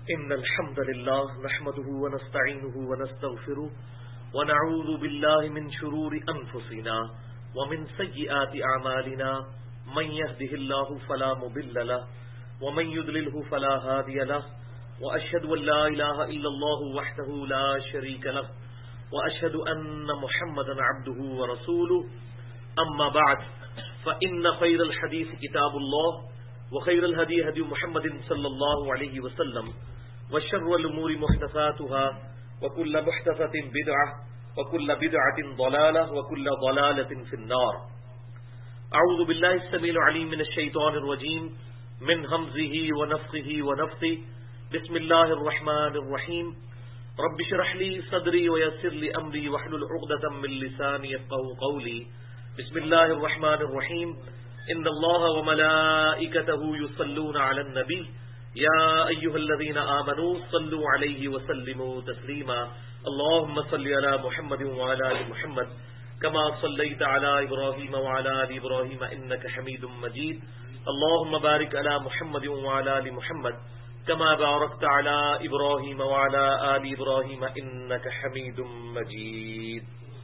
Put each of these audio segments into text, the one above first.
إن الحمد لله نحمده ونستعينه ونستغفره ونعوذ بالله من شرور أنفسنا ومن سيئات أعمالنا من يهده الله فلا مضل له ومن يضلله فلا هادي له وأشهد أن لا إله إلا الله وحده لا شريك له وأشهد أن محمدا عبده ورسوله أما بعد فإن خير الحديث كتاب الله وخير الهدي هدي محمد صلى الله عليه وسلم وشر الأمور محدثاتها وكل محدثة بدعة وكل بدعة ضلالة وكل ضلالة في النار. أعوذ بالله السميع العليم من الشيطان الرجيم من همزه ونفخه ونفثه. بسم الله الرحمن الرحيم. رب اشرح لي صدري ويسر لي أمري واحلل عقدة من لساني يفقهوا قولي. بسم الله الرحمن الرحيم. إن الله وملائكته يصلون على النبي يا أيها الذين آمنوا صلوا عليه وسلموا تسليما. اللهم صل على محمد وعلى آل محمد كما صليت على إبراهيم وعلى آل إبراهيم إنك حميد مجيد. اللهم بارك على محمد وعلى آل محمد كما باركت على إبراهيم وعلى آل إبراهيم إنك حميد مجيد.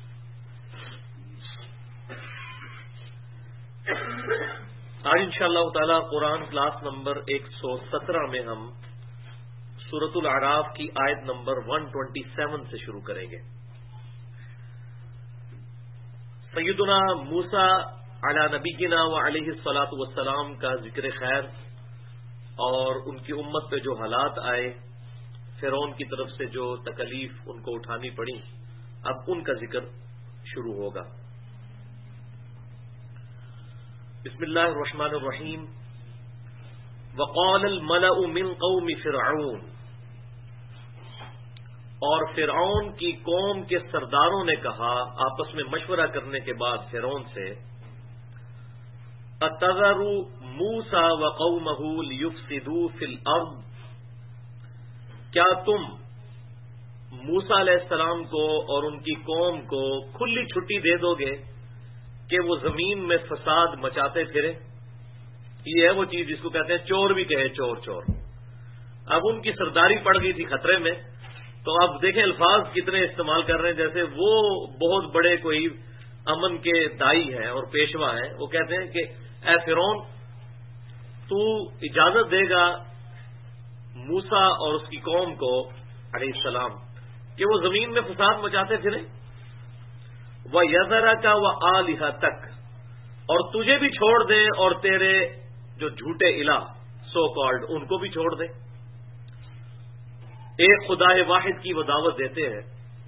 آج انشاءاللہ تعالی قرآن کلاس نمبر 117 میں ہم سورۃ الاعراف کی آیت نمبر 127 سے شروع کریں گے. سیدنا موسیٰ علی نبینا وعلیہ الصلاۃ والسلام کا ذکر خیر اور ان کی امت پہ جو حالات آئے، فرعون کی طرف سے جو تکلیف ان کو اٹھانی پڑی، اب ان کا ذکر شروع ہوگا. بسم اللہ الرحمن الرحیم. وقال الملأ من قوم فرعون، اور فرعون کی قوم کے سرداروں نے کہا آپس میں مشورہ کرنے کے بعد فرعون سے، اتذر موسیٰ وقومہ لیفسدوا فی الارض، کیا تم موسیٰ علیہ السلام کو اور ان کی قوم کو کھلی چھٹی دے دو گے کہ وہ زمین میں فساد مچاتے پھرے؟ یہ ہے وہ چیز جس کو کہتے ہیں چور بھی کہے چور چور. اب ان کی سرداری پڑ گئی تھی خطرے میں، تو اب دیکھیں الفاظ کتنے استعمال کر رہے ہیں جیسے وہ بہت بڑے کوئی امن کے دائی ہیں اور پیشوا ہیں. وہ کہتے ہیں کہ اے فرعون، تو اجازت دے گا موسیٰ اور اس کی قوم کو علیہ السلام کہ وہ زمین میں فساد مچاتے پھریں؟ وَيَذَرَكَ وَآلِهَتَكَ، اور تجھے بھی چھوڑ دیں اور تیرے جو جھوٹے الہ سو کالڈ ان کو بھی چھوڑ دیں. ایک خدا واحد کی وہ دعوت دیتے ہیں،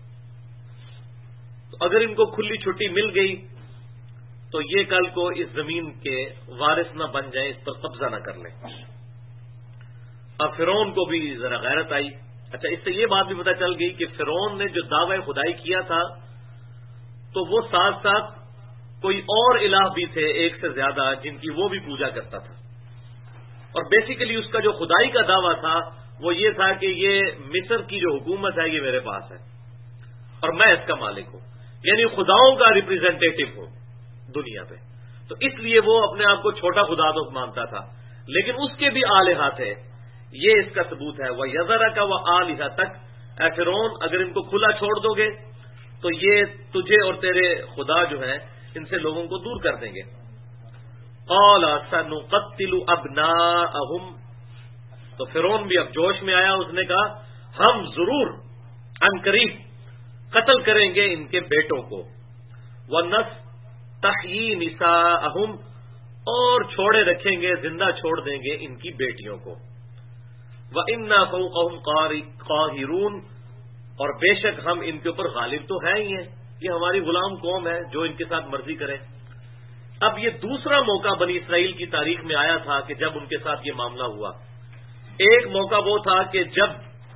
تو اگر ان کو کھلی چھٹی مل گئی تو یہ کل کو اس زمین کے وارث نہ بن جائیں، اس پر قبضہ نہ کر لیں. اب فرعون کو بھی ذرا غیرت آئی. اچھا، اس سے یہ بات بھی پتہ چل گئی کہ فرعون نے جو دعوی خدائی کیا تھا تو وہ ساتھ ساتھ کوئی اور الہ بھی تھے ایک سے زیادہ جن کی وہ بھی پوجا کرتا تھا. اور بیسیکلی اس کا جو خدائی کا دعویٰ تھا وہ یہ تھا کہ یہ مصر کی جو حکومت ہے یہ میرے پاس ہے اور میں اس کا مالک ہوں، یعنی خداؤں کا ریپریزنٹیٹو ہوں دنیا پہ. تو اس لیے وہ اپنے آپ کو چھوٹا خدا تو مانتا تھا، لیکن اس کے بھی آلہہ تھے. یہ اس کا ثبوت ہے. وَيَذَرَكَ وَآلِهَتَكَ، اے فرعون اگر ان کو کھلا چھوڑ دو گے تو یہ تجھے اور تیرے خدا جو ہیں ان سے لوگوں کو دور کر دیں گے. قَالَ سَنُقَتِّلُ أَبْنَاءَهُمْ، تو فرعون بھی اب جوش میں آیا. اس نے کہا ہم ضرور عنقریب قتل کریں گے ان کے بیٹوں کو. وَنَسْتَحْيِي نِسَاءَهُمْ، اور چھوڑے رکھیں گے، زندہ چھوڑ دیں گے ان کی بیٹیوں کو. وَإِنَّا فَوْقَهُمْ قَاهِرُونَ، اور بے شک ہم ان کے اوپر غالب تو ہیں ہی ہیں، یہ ہماری غلام قوم ہے جو ان کے ساتھ مرضی کرے. اب یہ دوسرا موقع بنی اسرائیل کی تاریخ میں آیا تھا کہ جب ان کے ساتھ یہ معاملہ ہوا. ایک موقع وہ تھا کہ جب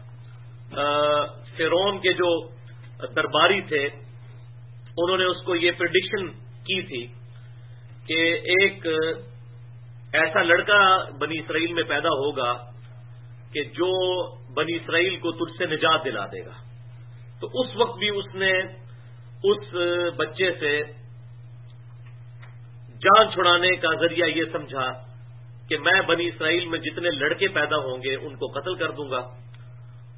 فرعون کے جو درباری تھے انہوں نے اس کو یہ پریڈکشن کی تھی کہ ایک ایسا لڑکا بنی اسرائیل میں پیدا ہوگا کہ جو بنی اسرائیل کو تجھ سے نجات دلا دے گا. تو اس وقت بھی اس نے اس بچے سے جان چھڑانے کا ذریعہ یہ سمجھا کہ میں بنی اسرائیل میں جتنے لڑکے پیدا ہوں گے ان کو قتل کر دوں گا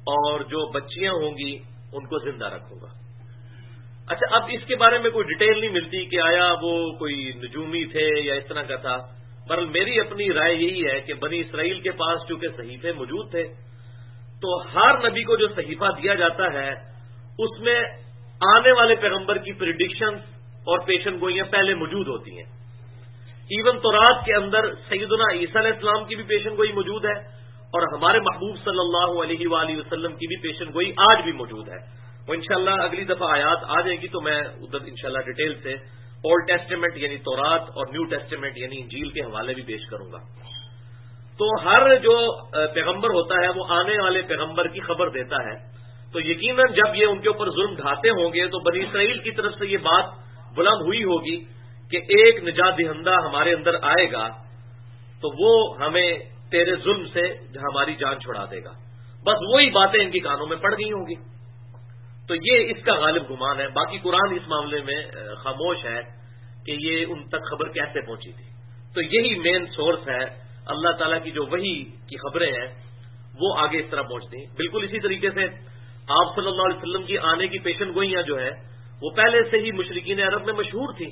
اور جو بچیاں ہوں گی ان کو زندہ رکھوں گا۔ اچھا، اب اس کے بارے میں کوئی ڈیٹیل نہیں ملتی کہ آیا وہ کوئی نجومی تھے یا اس طرح کا تھا۔ بہرحال میری اپنی رائے یہی ہے کہ بنی اسرائیل کے پاس چونکہ صحیفے موجود تھے، تو ہر نبی کو جو صحیفہ دیا جاتا ہے اس میں آنے والے پیغمبر کی پریڈکشنز اور پیشن گوئیاں پہلے موجود ہوتی ہیں۔ ایون تورات کے اندر سیدنا عیسیٰ علیہ السلام کی بھی پیشن گوئی موجود ہے، اور ہمارے محبوب صلی اللہ علیہ وآلہ وسلم کی بھی پیشن گوئی آج بھی موجود ہے۔ وہ انشاءاللہ اگلی دفعہ آیات آ جائے گی تو میں ادھر انشاءاللہ ڈیٹیل سے اولڈ ٹیسٹیمنٹ یعنی تورات اور نیو ٹیسٹیمنٹ یعنی انجیل کے حوالے بھی پیش کروں گا۔ تو ہر جو پیغمبر ہوتا ہے وہ آنے والے پیغمبر کی خبر دیتا ہے، تو یقیناً جب یہ ان کے اوپر ظلم ڈھاتے ہوں گے تو بنی اسرائیل کی طرف سے یہ بات بلند ہوئی ہوگی کہ ایک نجات دہندہ ہمارے اندر آئے گا تو وہ ہمیں تیرے ظلم سے ہماری جان چھڑا دے گا۔ بس وہی باتیں ان کی کانوں میں پڑ گئی ہوں گی۔ تو یہ اس کا غالب گمان ہے۔ باقی قرآن اس معاملے میں خاموش ہے کہ یہ ان تک خبر کیسے پہنچی تھی۔ تو یہی مین سورس ہے، اللہ تعالیٰ کی جو وحی کی خبریں ہیں وہ آگے اس طرح پہنچتی ہیں۔ بالکل اسی طریقے سے آپ صلی اللہ علیہ وسلم کی آنے کی پیشن گوئیاں جو ہے وہ پہلے سے ہی مشرکین عرب میں مشہور تھی،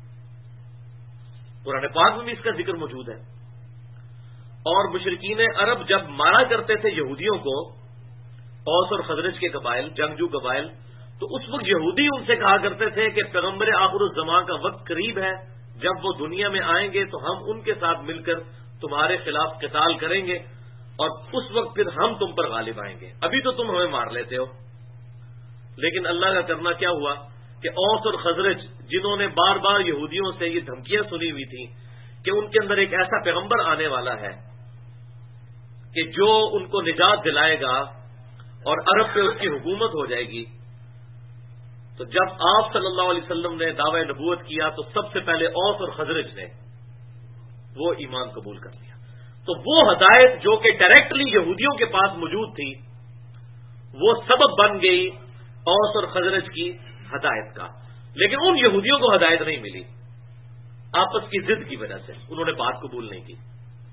قرآن پاک میں بھی اس کا ذکر موجود ہے۔ اور مشرکین عرب جب مارا کرتے تھے یہودیوں کو، اوس اور خزرج کے قبائل، جنگجو قبائل، تو اس وقت یہودی ان سے کہا کرتے تھے کہ پیغمبر آخر الزمان کا وقت قریب ہے، جب وہ دنیا میں آئیں گے تو ہم ان کے ساتھ مل کر تمہارے خلاف قتال کریں گے اور اس وقت پھر ہم تم پر غالب آئیں گے، ابھی تو تم ہمیں مار لیتے ہو۔ لیکن اللہ کا کرنا کیا ہوا کہ اوس اور خزرج جنہوں نے بار بار یہودیوں سے یہ دھمکیاں سنی ہوئی تھیں کہ ان کے اندر ایک ایسا پیغمبر آنے والا ہے کہ جو ان کو نجات دلائے گا اور عرب پہ اس کی حکومت ہو جائے گی، تو جب آپ صلی اللہ علیہ وسلم نے دعوی نبوت کیا تو سب سے پہلے اوس اور خزرج نے وہ ایمان قبول کر لیا۔ تو وہ ہدایت جو کہ ڈائریکٹلی یہودیوں کے پاس موجود تھی وہ سبب بن گئی اوس اور خزرج کی ہدایت کا، لیکن ان یہودیوں کو ہدایت نہیں ملی، آپس کی ضد کی وجہ سے انہوں نے بات قبول نہیں کی۔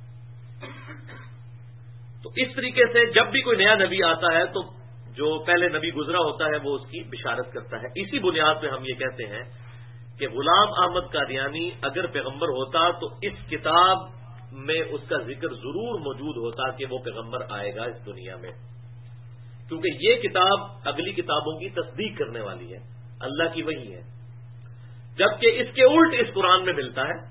تو اس طریقے سے جب بھی کوئی نیا نبی آتا ہے تو جو پہلے نبی گزرا ہوتا ہے وہ اس کی بشارت کرتا ہے۔ اسی بنیاد پہ ہم یہ کہتے ہیں کہ غلام احمد قادیانی اگر پیغمبر ہوتا تو اس کتاب میں اس کا ذکر ضرور موجود ہوتا کہ وہ پیغمبر آئے گا اس دنیا میں، کیونکہ یہ کتاب اگلی کتابوں کی تصدیق کرنے والی ہے، اللہ کی وحی ہے، جبکہ اس کے الٹ اس قرآن میں ملتا ہے،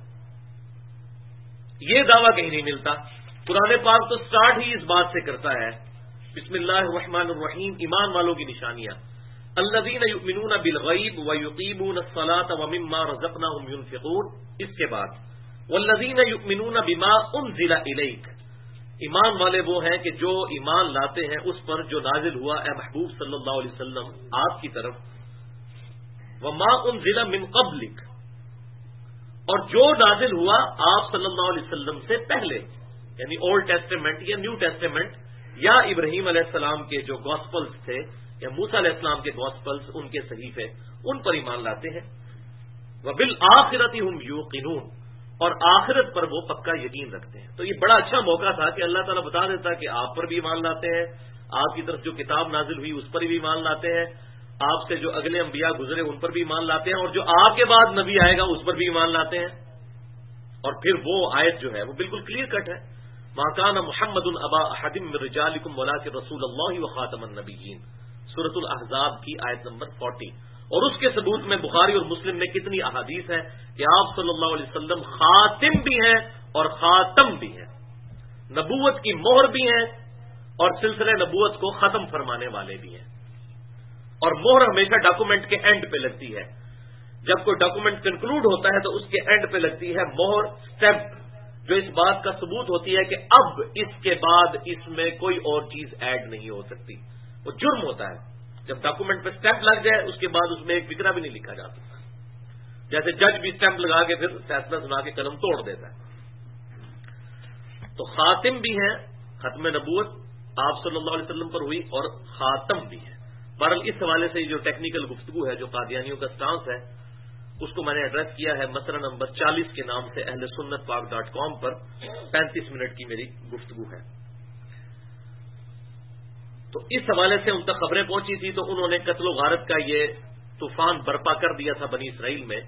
یہ دعویٰ کہیں نہیں ملتا۔ قرآن پاک تو سٹارٹ ہی اس بات سے کرتا ہے، بسم اللہ الرحمن الرحیم، ایمان والوں کی نشانیاں، الذین یؤمنون بالغیب ویقیمون الصلاۃ ومما رزقناہم ینفقون، اس کے بعد والذین یؤمنون بما انزل الیک، ایمان والے وہ ہیں کہ جو ایمان لاتے ہیں اس پر جو نازل ہوا اے محبوب صلی اللہ علیہ وسلم آپ کی طرف، وما انزل من قبلک، اور جو نازل ہوا آپ صلی اللہ علیہ وسلم سے پہلے، یعنی اولڈ ٹیسٹیمنٹ یا نیو ٹیسٹیمنٹ یا ابراہیم علیہ السلام کے جو گاسپلز تھے یا موسیٰ علیہ السلام کے گاسپلز، ان کے صحیفے، ان پر ایمان لاتے ہیں۔ وبالآخرۃ ہم یوقنون، اور آخرت پر وہ پکا یقین رکھتے ہیں۔ تو یہ بڑا اچھا موقع تھا کہ اللہ تعالیٰ بتا دیتا کہ آپ پر بھی ایمان لاتے ہیں، آپ کی طرف جو کتاب نازل ہوئی اس پر بھی ایمان لاتے ہیں، آپ سے جو اگلے انبیاء گزرے ان پر بھی ایمان لاتے ہیں، اور جو آپ کے بعد نبی آئے گا اس پر بھی ایمان لاتے ہیں۔ اور پھر وہ آیت جو ہے وہ بالکل کلیئر کٹ ہے، ما کان محمد ابا احد من رجالکم ولکن رسول اللہ وخاتم النبیین، سورۃ الاحزاب کی آیت نمبر 40۔ اور اس کے ثبوت میں بخاری اور مسلم میں کتنی احادیث ہے کہ آپ صلی اللہ علیہ وسلم خاتم بھی ہیں اور خاتم بھی ہیں، نبوت کی مہر بھی ہیں اور سلسلہ نبوت کو ختم فرمانے والے بھی ہیں۔ اور مہر ہمیشہ ڈاکومنٹ کے اینڈ پہ لگتی ہے، جب کوئی ڈاکومنٹ کنکلوڈ ہوتا ہے تو اس کے اینڈ پہ لگتی ہے مہر، سٹیمپ، جو اس بات کا ثبوت ہوتی ہے کہ اب اس کے بعد اس میں کوئی اور چیز ایڈ نہیں ہو سکتی۔ وہ جرم ہوتا ہے جب ڈاکومنٹ پہ سٹیمپ لگ جائے اس کے بعد اس میں ایک فکرہ بھی نہیں لکھا جا سکتا، جیسے جج بھی سٹیمپ لگا کے پھر فیصلہ سنا کے قلم توڑ دیتا ہے۔ تو خاتم بھی ہیں، ختم نبوت آپ صلی اللہ علیہ وسلم پر ہوئی، اور خاتم بھی ہے۔ بہرحال اس حوالے سے جو ٹیکنیکل گفتگو ہے جو قادیانیوں کا سٹانس ہے اس کو میں نے ایڈریس کیا ہے مسئلہ نمبر 40 کے نام سے اہل سنت پاک.com پر، 35 منٹ کی میری گفتگو ہے۔ تو اس حوالے سے ان تک خبریں پہنچی تھی تو انہوں نے قتل و غارت کا یہ طوفان برپا کر دیا تھا بنی اسرائیل میں۔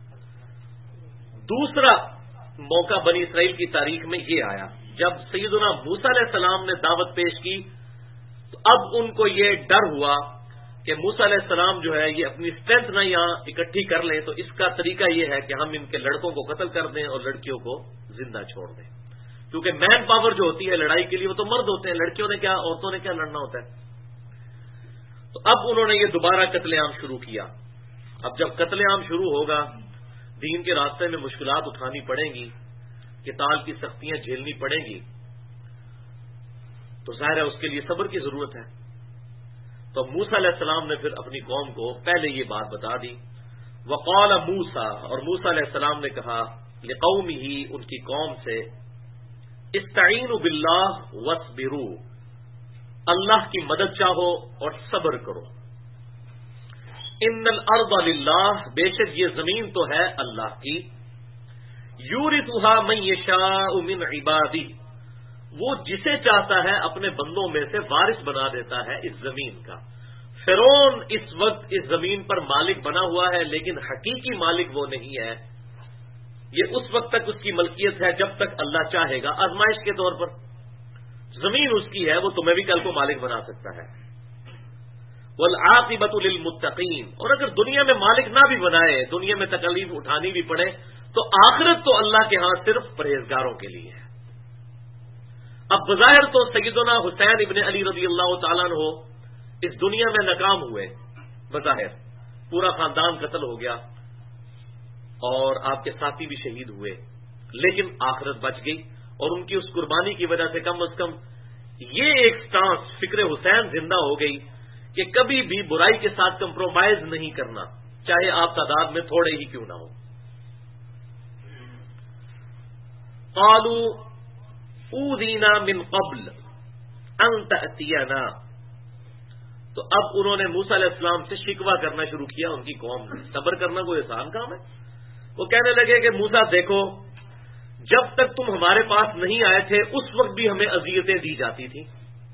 دوسرا موقع بنی اسرائیل کی تاریخ میں یہ آیا جب سیدنا موسیٰ علیہ السلام نے دعوت پیش کی، تو اب ان کو یہ ڈر ہوا کہ موسیٰ علیہ السلام جو ہے یہ اپنی اسٹرینتھ نہ یہاں اکٹھی کر لیں، تو اس کا طریقہ یہ ہے کہ ہم ان کے لڑکوں کو قتل کر دیں اور لڑکیوں کو زندہ چھوڑ دیں، کیونکہ مین پاور جو ہوتی ہے لڑائی کے لیے وہ تو مرد ہوتے ہیں، لڑکیوں نے کیا، عورتوں نے کیا لڑنا ہوتا ہے۔ تو اب انہوں نے یہ دوبارہ قتل عام شروع کیا۔ اب جب قتل عام شروع ہوگا، دین کے راستے میں مشکلات اٹھانی پڑیں گی، قتال کی سختیاں جھیلنی پڑیں گی، تو ظاہر ہے اس کے لیے صبر کی ضرورت ہے۔ تو موسیٰ علیہ السلام نے پھر اپنی قوم کو پہلے یہ بات بتا دی، وقال موسیٰ، اور موسیٰ علیہ السلام نے کہا لقومہ، ان کی قوم سے، استعینوا باللہ واصبروا، اللہ کی مدد چاہو اور صبر کرو۔ ان الارض للہ، بے شک یہ زمین تو ہے اللہ کی، یورثھا من یشاء من عبادہ، وہ جسے چاہتا ہے اپنے بندوں میں سے وارث بنا دیتا ہے اس زمین کا۔ فرعون اس وقت اس زمین پر مالک بنا ہوا ہے، لیکن حقیقی مالک وہ نہیں ہے، یہ اس وقت تک اس کی ملکیت ہے جب تک اللہ چاہے گا، آزمائش کے طور پر۔ زمین اس کی ہے، وہ تمہیں بھی کل کو مالک بنا سکتا ہے۔ والعاقبۃ للمتقین، اور اگر دنیا میں مالک نہ بھی بنائے، دنیا میں تکلیف اٹھانی بھی پڑے، تو آخرت تو اللہ کے ہاں صرف پرہیزگاروں کے لیے ہے۔ اب بظاہر تو سیدنا حسین ابن علی رضی اللہ تعالیٰ عنہ اس دنیا میں ناکام ہوئے، بظاہر پورا خاندان قتل ہو گیا اور آپ کے ساتھی بھی شہید ہوئے، لیکن آخرت بچ گئی، اور ان کی اس قربانی کی وجہ سے کم از کم یہ ایک سٹانس فکر حسین زندہ ہو گئی کہ کبھی بھی برائی کے ساتھ کمپرومائز نہیں کرنا، چاہے آپ تعداد میں تھوڑے ہی کیوں نہ ہو۔ قالوا اوذینا من قبل ان تأتینا، تو اب انہوں نے موسیٰ علیہ السلام سے شکوہ کرنا شروع کیا، ان کی قوم نے۔ صبر کرنا کوئی آسان کام ہے؟ وہ کہنے لگے کہ موسیٰ دیکھو، جب تک تم ہمارے پاس نہیں آئے تھے اس وقت بھی ہمیں اذیتیں دی جاتی تھیں،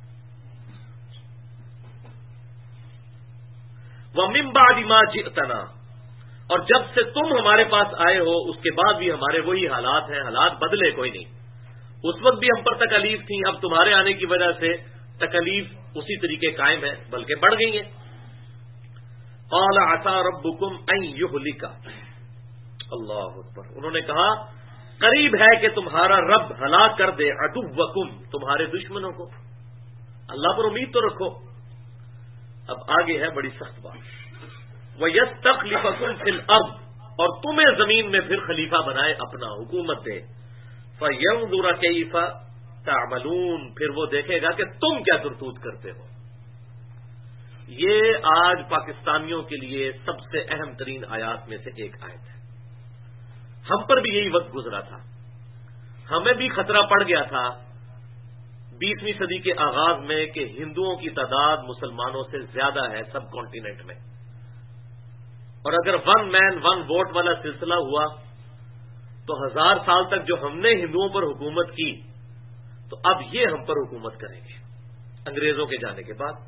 وَمِن بَعْدِ مَا جِئْتَنَا، اور جب سے تم ہمارے پاس آئے ہو اس کے بعد بھی ہمارے وہی حالات ہیں، حالات بدلے کوئی نہیں۔ اس وقت بھی ہم پر تکلیف تھی، اب تمہارے آنے کی وجہ سے تکلیف اسی طریقے قائم ہے بلکہ بڑھ گئی ہیں۔ قَالَ عَسَىٰ رَبُّكُمْ أَن يُهْلِكَ، اللہ اکبر، انہوں نے کہا قریب ہے کہ تمہارا رب ہلاک کر دے عدوکم، تمہارے دشمنوں کو، اللہ پر امید تو رکھو۔ اب آگے ہے بڑی سخت بات، وَيَسْتَخْلِفَكُمْ فِي الْأَرْضِ، اور تمہیں زمین میں پھر خلیفہ بنائے، اپنا حکومت دے، فَيَنْظُرَ كَيْفَ تَعْمَلُونَ، پھر وہ دیکھے گا کہ تم کیا کرتوت کرتے ہو۔ یہ آج پاکستانیوں کے لیے سب سے اہم ترین آیات میں سے ایک آیت ہے۔ ہم پر بھی یہی وقت گزرا تھا، ہمیں بھی خطرہ پڑ گیا تھا 20ویں صدی کے آغاز میں کہ ہندوؤں کی تعداد مسلمانوں سے زیادہ ہے سب کانٹیننٹ میں، اور اگر ون مین ون ووٹ والا سلسلہ ہوا تو 1000 سال تک جو ہم نے ہندوؤں پر حکومت کی، تو اب یہ ہم پر حکومت کریں گے انگریزوں کے جانے کے بعد۔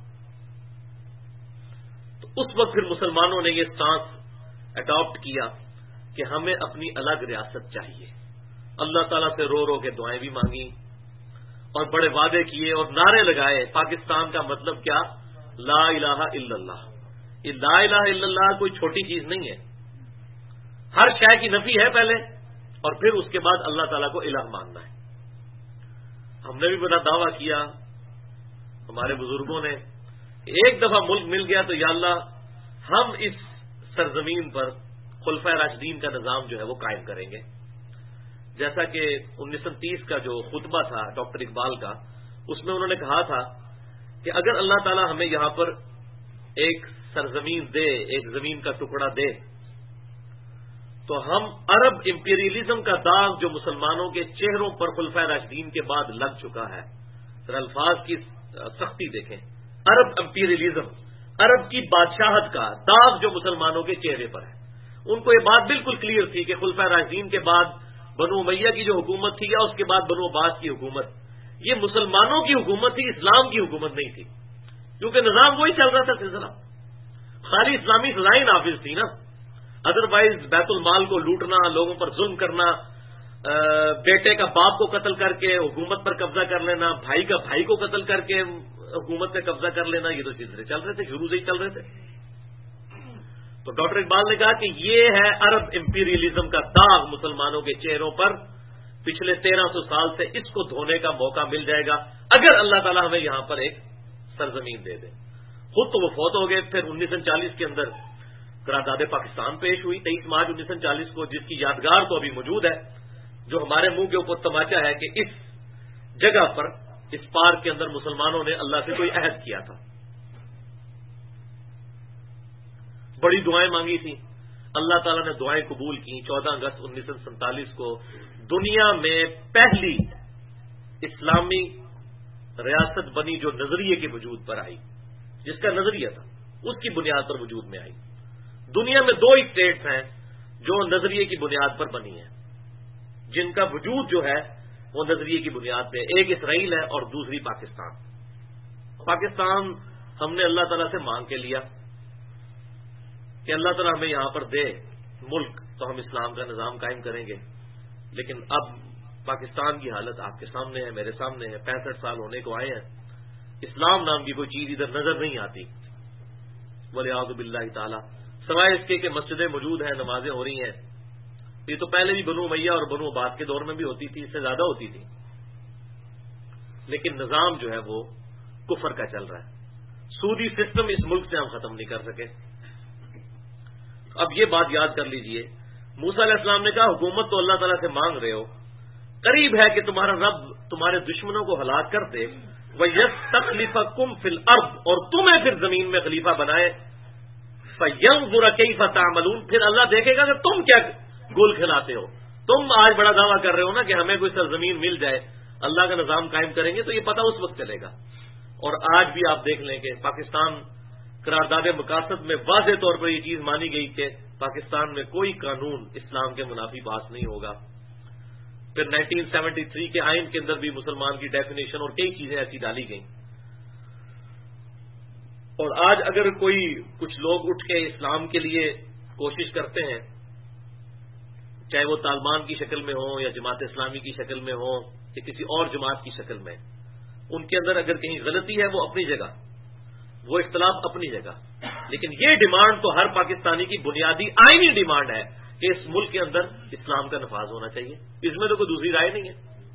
تو اس وقت پھر مسلمانوں نے یہ سٹانس اڈاپٹ کیا کہ ہمیں اپنی الگ ریاست چاہیے۔ اللہ تعالیٰ سے رو رو کے دعائیں بھی مانگی اور بڑے وعدے کیے اور نعرے لگائے۔ پاکستان کا مطلب کیا؟ لا الہ الا اللہ۔ یہ لا الہ الا اللہ کوئی چھوٹی چیز نہیں ہے، ہر شے کی نفی ہے پہلے، اور پھر اس کے بعد اللہ تعالیٰ کو الہ ماننا ہے۔ ہم نے بھی بڑا دعویٰ کیا، ہمارے بزرگوں نے، ایک دفعہ ملک مل گیا تو یا اللہ ہم اس سرزمین پر خلفائے راشدین کا نظام جو ہے وہ قائم کریں گے۔ جیسا کہ 1930 کا جو خطبہ تھا ڈاکٹر اقبال کا، اس میں انہوں نے کہا تھا کہ اگر اللہ تعالیٰ ہمیں یہاں پر ایک سرزمین دے، ایک زمین کا ٹکڑا دے، تو ہم عرب امپیریلزم کا داغ جو مسلمانوں کے چہروں پر خلفائے راشدین کے بعد لگ چکا ہے، ذرا الفاظ کی سختی دیکھیں، عرب امپیریلزم، عرب کی بادشاہت کا داغ جو مسلمانوں کے چہرے پر ہے۔ ان کو یہ بات بالکل کلیئر تھی کہ خلفائے راشدین کے بعد بنو امیہ کی جو حکومت تھی یا اس کے بعد بنو عباس کی حکومت، یہ مسلمانوں کی حکومت تھی، اسلام کی حکومت نہیں تھی۔ کیونکہ نظام وہی چل رہا تھا سلسلہ. خالی اسلامی سزائیں نافذ تھی نا، ادروائز بیت المال کو لوٹنا، لوگوں پر ظلم کرنا، بیٹے کا باپ کو قتل کر کے حکومت پر قبضہ کر لینا، بھائی کا بھائی کو قتل کر کے حکومت پہ قبضہ کر لینا، یہ تو سلسلے چل رہے تھے، شروع سے ہی چل رہے تھے. تو ڈاکٹر اقبال نے کہا کہ یہ ہے عرب امپیریلزم کا داغ مسلمانوں کے چہروں پر پچھلے 1300 سال سے. اس کو دھونے کا موقع مل جائے گا اگر اللہ تعالیٰ ہمیں یہاں پر ایک سرزمین دے دے. خود تو وہ فوت ہو گئے. پھر 1939 کے اندر قرارداد پاکستان پیش ہوئی 23 مارچ 1940 کو، جس کی یادگار تو ابھی موجود ہے، جو ہمارے منہ کے اوپر تماچا ہے کہ اس جگہ پر، اس پارک کے اندر مسلمانوں نے اللہ سے کوئی عہد کیا تھا، بڑی دعائیں مانگی تھیں، اللہ تعالیٰ نے دعائیں قبول کی. 14 اگست 1947 کو دنیا میں پہلی اسلامی ریاست بنی جو نظریے کے وجود پر آئی، جس کا نظریہ تھا اس کی بنیاد پر وجود میں آئی. دنیا میں 2 اسٹیٹس ہیں جو نظریے کی بنیاد پر بنی ہیں، جن کا وجود جو ہے وہ نظریے کی بنیاد پہ، ایک اسرائیل ہے اور دوسری پاکستان. پاکستان ہم نے اللہ تعالیٰ سے مانگ کے لیا کہ اللہ تعالیٰ ہمیں یہاں پر دے ملک تو ہم اسلام کا نظام قائم کریں گے. لیکن اب پاکستان کی حالت آپ کے سامنے ہے، میرے سامنے ہے. 65 سال ہونے کو آئے ہیں، اسلام نام کی کوئی چیز ادھر نظر نہیں آتی ولیعوذ باللہ تعالی، سوائے اس کے کہ مسجدیں موجود ہیں، نمازیں ہو رہی ہیں. یہ تو پہلے بھی بنو امیہ اور بنو عباد کے دور میں بھی ہوتی تھی، اس سے زیادہ ہوتی تھی. لیکن نظام جو ہے وہ کفر کا چل رہا ہے. سودی سسٹم اس ملک سے ہم ختم نہیں کر سکے. اب یہ بات یاد کر لیجئے، موسیٰ علیہ السلام نے کہا حکومت تو اللہ تعالیٰ سے مانگ رہے ہو، قریب ہے کہ تمہارا رب تمہارے دشمنوں کو ہلاک کر دے، وَيَسْتَخْلِفَكُمْ فِي الْأَرْضِ، اور تمہیں پھر زمین میں خلیفہ بنائے، فَيَنْظُرَ كَيْفَ تَعْمَلُونَ، پھر اللہ دیکھے گا کہ تم کیا گول کھلاتے ہو. تم آج بڑا دعویٰ کر رہے ہو نا کہ ہمیں کوئی سرزمین مل جائے، اللہ کا نظام قائم کریں گے، تو یہ پتہ اس وقت چلے گا. اور آج بھی آپ دیکھ لیں کہ پاکستان قرارداد مقاصد میں واضح طور پر یہ چیز مانی گئی کہ پاکستان میں کوئی قانون اسلام کے منافی پاس نہیں ہوگا. پھر 1973 کے آئین کے اندر بھی مسلمان کی ڈیفینیشن اور کئی چیزیں ایسی ڈالی گئیں. اور آج اگر کچھ لوگ اٹھ کے اسلام کے لیے کوشش کرتے ہیں، چاہے وہ طالبان کی شکل میں ہوں یا جماعت اسلامی کی شکل میں ہوں یا کسی اور جماعت کی شکل میں، ان کے اندر اگر کہیں غلطی ہے وہ اپنی جگہ، وہ اختلاف اپنی جگہ. لیکن یہ ڈیمانڈ تو ہر پاکستانی کی بنیادی آئینی ڈیمانڈ ہے کہ اس ملک کے اندر اسلام کا نفاذ ہونا چاہیے. اس میں تو کوئی دوسری رائے نہیں ہے.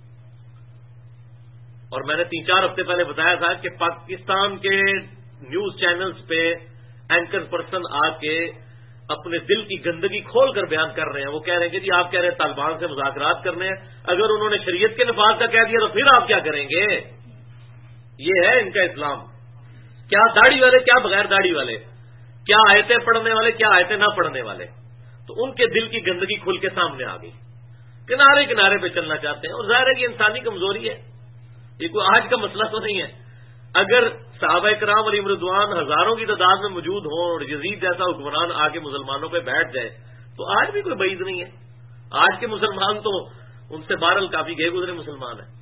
اور میں نے 3-4 ہفتے پہلے بتایا تھا کہ پاکستان کے نیوز چینلز پہ اینکر پرسن آ کے اپنے دل کی گندگی کھول کر بیان کر رہے ہیں. وہ کہہ رہے ہیں کہ جی آپ کہہ رہے ہیں طالبان سے مذاکرات کرنے ہیں، اگر انہوں نے شریعت کے نفاذ کا کہہ دیا تو پھر آپ کیا کریں گے؟ یہ ہے ان کا اسلام. کیا داڑھی والے، کیا بغیر داڑھی والے، کیا آیتیں پڑھنے والے، کیا آیتیں نہ پڑھنے والے. تو ان کے دل کی گندگی کھل کے سامنے آ گئی. کنارے کنارے پہ چلنا چاہتے ہیں. اور ظاہر ہے کہ انسانی کمزوری ہے، یہ کوئی آج کا مسئلہ تو نہیں ہے. اگر صحابہ کرام علیہم رضوان ہزاروں کی تعداد میں موجود ہوں اور یزید جیسا حکمران آ کے مسلمانوں پہ بیٹھ جائے تو آج بھی کوئی بعید نہیں ہے. آج کے مسلمان تو ان سے بہرحال کافی گئے گزرے مسلمان ہیں.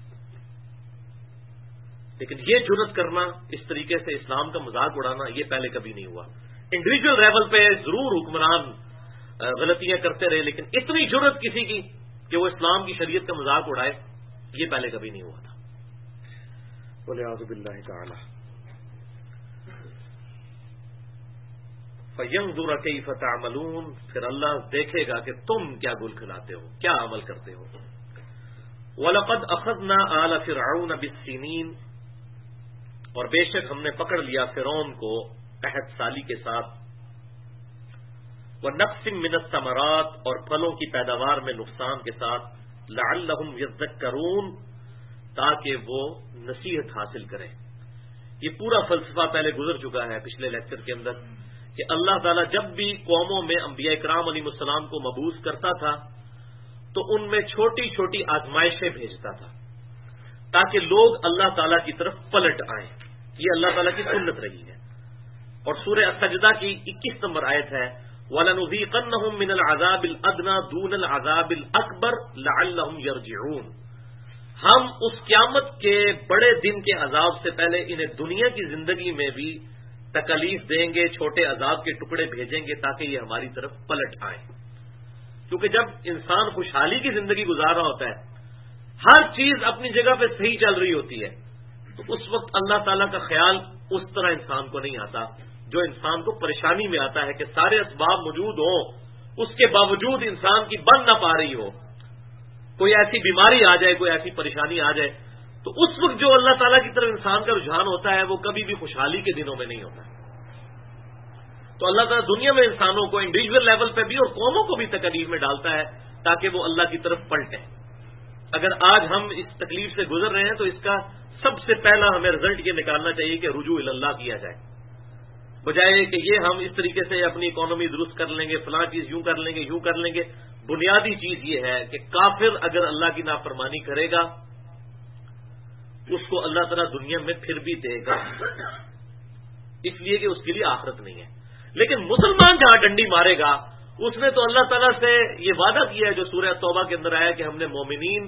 لیکن یہ جرت کرنا، اس طریقے سے اسلام کا مذاق اڑانا، یہ پہلے کبھی نہیں ہوا. انڈیویجل لیول پہ ضرور حکمران غلطیاں کرتے رہے، لیکن اتنی جرت کسی کی کہ وہ اسلام کی شریعت کا مذاق اڑائے، یہ پہلے کبھی نہیں ہوا تھا. وَلِعَوْذُ بِاللَّهِ تَعَالَى. فَيَنْظُرَ كَيْفَ تَعْمَلُونَ، پھر اللہ دیکھے گا کہ تم کیا گل کھلاتے ہو، کیا عمل کرتے ہو. وَلَقَدْ أَخَذْنَا آلَ فِرْعَوْنَ بِالسِّنِينَ، اور بے شک ہم نے پکڑ لیا فرعون کو قحط سالی کے ساتھ. وَنَقْصٍ مِّنَ الثَّمَرَاتِ، اور پھلوں کی پیداوار میں نقصان کے ساتھ. لَعَلَّهُمْ يَذَّكَّرُونَ، تاکہ وہ نصیحت حاصل کریں. یہ پورا فلسفہ پہلے گزر چکا ہے پچھلے لیکچر کے اندر کہ اللہ تعالیٰ جب بھی قوموں میں انبیاء کرام علیہ السلام کو مبعوث کرتا تھا تو ان میں چھوٹی چھوٹی آزمائشیں بھیجتا تھا تاکہ لوگ اللہ تعالیٰ کی طرف پلٹ آئیں. یہ اللہ تعالیٰ کی سنت رہی ہے. اور سورہ السجدہ کی 21 نمبر آیت ہے، وَلَنُذِيقَنَّهُم مِّنَ الْعَذَابِ الْأَدْنَىٰ دُونَ الْعَذَابِ الْأَكْبَرِ لَعَلَّهُمْ يَرْجِعُونَ، ہم اس قیامت کے بڑے دن کے عذاب سے پہلے انہیں دنیا کی زندگی میں بھی تکلیف دیں گے، چھوٹے عذاب کے ٹکڑے بھیجیں گے تاکہ یہ ہماری طرف پلٹ آئیں. کیونکہ جب انسان خوشحالی کی زندگی گزار رہا ہوتا ہے، ہر چیز اپنی جگہ پہ صحیح چل رہی ہوتی ہے، تو اس وقت اللہ تعالیٰ کا خیال اس طرح انسان کو نہیں آتا جو انسان کو پریشانی میں آتا ہے کہ سارے اسباب موجود ہوں، اس کے باوجود انسان کی بن نہ پا رہی ہو، کوئی ایسی بیماری آ جائے، کوئی ایسی پریشانی آ جائے، تو اس وقت جو اللہ تعالیٰ کی طرف انسان کا رجحان ہوتا ہے وہ کبھی بھی خوشحالی کے دنوں میں نہیں ہوتا. تو اللہ تعالیٰ دنیا میں انسانوں کو انڈیویجول لیول پہ بھی اور قوموں کو بھی تکلیف میں ڈالتا ہے تاکہ وہ اللہ کی طرف پلٹیں. اگر آج ہم اس تکلیف سے گزر رہے ہیں تو اس کا سب سے پہلا ہمیں رزلٹ یہ نکالنا چاہیے کہ رجوع اللہ کیا جائے، بجائے کہ یہ ہم اس طریقے سے اپنی اکانومی درست کر لیں گے، فلاں چیز یوں کر لیں گے یوں کر لیں گے. بنیادی چیز یہ ہے کہ کافر اگر اللہ کی نافرمانی کرے گا اس کو اللہ تعالیٰ دنیا میں پھر بھی دے گا، اس لیے کہ اس کے لیے آخرت نہیں ہے. لیکن مسلمان جہاں ڈنڈی مارے گا اس نے تو اللہ تعالیٰ سے یہ وعدہ کیا ہے جو سورہ توبہ کے اندر آیا کہ ہم نے مومنین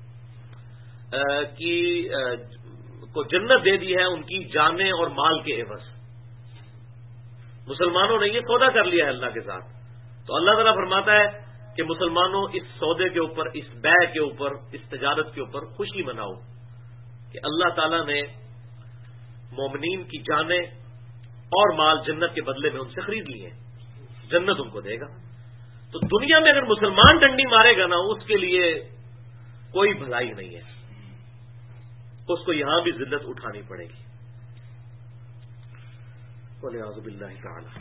کو جنت دے دی ہے ان کی جانیں اور مال کے عوض. مسلمانوں نے یہ سودا کر لیا ہے اللہ کے ساتھ. تو اللہ تعالیٰ فرماتا ہے کہ مسلمانوں اس سودے کے اوپر، اس بیع کے اوپر، اس تجارت کے اوپر خوشی مناؤ کہ اللہ تعالیٰ نے مومنین کی جانیں اور مال جنت کے بدلے میں ان سے خرید لیے، جنت ان کو دے گا. تو دنیا میں اگر مسلمان ڈنڈی مارے گا نا اس کے لیے کوئی بھلائی نہیں ہے، اس کو یہاں بھی ذلت اٹھانی پڑے گی. والعیاذ باللہ تعالی.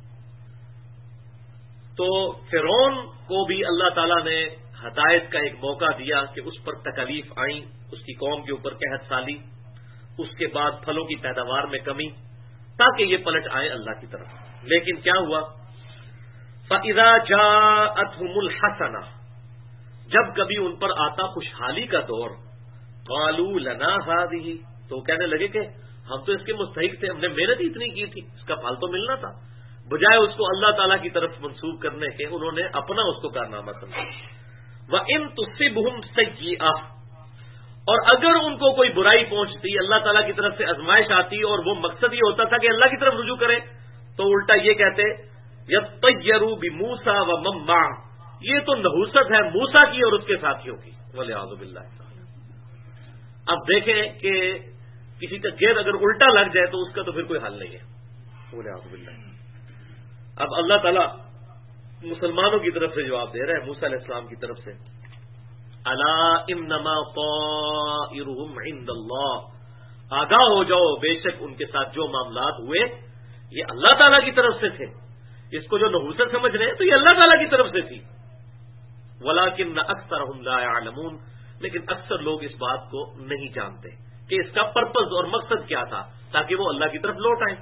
تو فرعون کو بھی اللہ تعالیٰ نے ہدایت کا ایک موقع دیا کہ اس پر تکلیف آئیں، اس کی قوم کے اوپر قحط سالی، اس کے بعد پھلوں کی پیداوار میں کمی، تاکہ یہ پلٹ آئے اللہ کی طرف. لیکن کیا ہوا؟ فَإِذَا جَاءَتْهُمُ الْحَسَنَةُ، جب کبھی ان پر آتا خوشحالی کا دور، قَالُوا لَنَا هَٰذِهِ، تو کہنے لگے کہ ہم تو اس کے مستحق تھے، ہم نے محنت ہی اتنی کی تھی، اس کا پھل تو ملنا تھا. بجائے اس کو اللہ تعالیٰ کی طرف منسوب کرنے کے انہوں نے اپنا اس کو کارنامہ سمجھا. وَإِن تُصِبْهُمْ سَيِّئَةٌ، اور اگر ان کو کوئی برائی پہنچتی، اللہ تعالیٰ کی طرف سے آزمائش آتی اور وہ مقصد یہ ہوتا تھا کہ اللہ کی طرف رجوع کرے، تو الٹا یہ کہتے یطیروا بموسیٰ ومن معہ، یہ تو نحوست ہے موسیٰ کی اور اس کے ساتھیوں کی. والعیاذ باللہ. اب دیکھیں کہ کسی کا گیر اگر الٹا لگ جائے تو اس کا تو پھر کوئی حل نہیں ہے. والعیاذ باللہ. اب اللہ تعالیٰ مسلمانوں کی طرف سے جواب دے رہے ہیں موسیٰ علیہ السلام کی طرف سے، الا انما طائرهم عند اللہ، آگاہ ہو جاؤ بے شک ان کے ساتھ جو معاملات ہوئے یہ اللہ تعالیٰ کی طرف سے تھے. اس کو جو نحوست سمجھ رہے ہیں تو یہ اللہ تعالیٰ کی طرف سے تھی. ولکن اکثرهم لا يعلمون، لیکن اکثر لوگ اس بات کو نہیں جانتے کہ اس کا پرپز اور مقصد کیا تھا تاکہ وہ اللہ کی طرف لوٹ آئیں.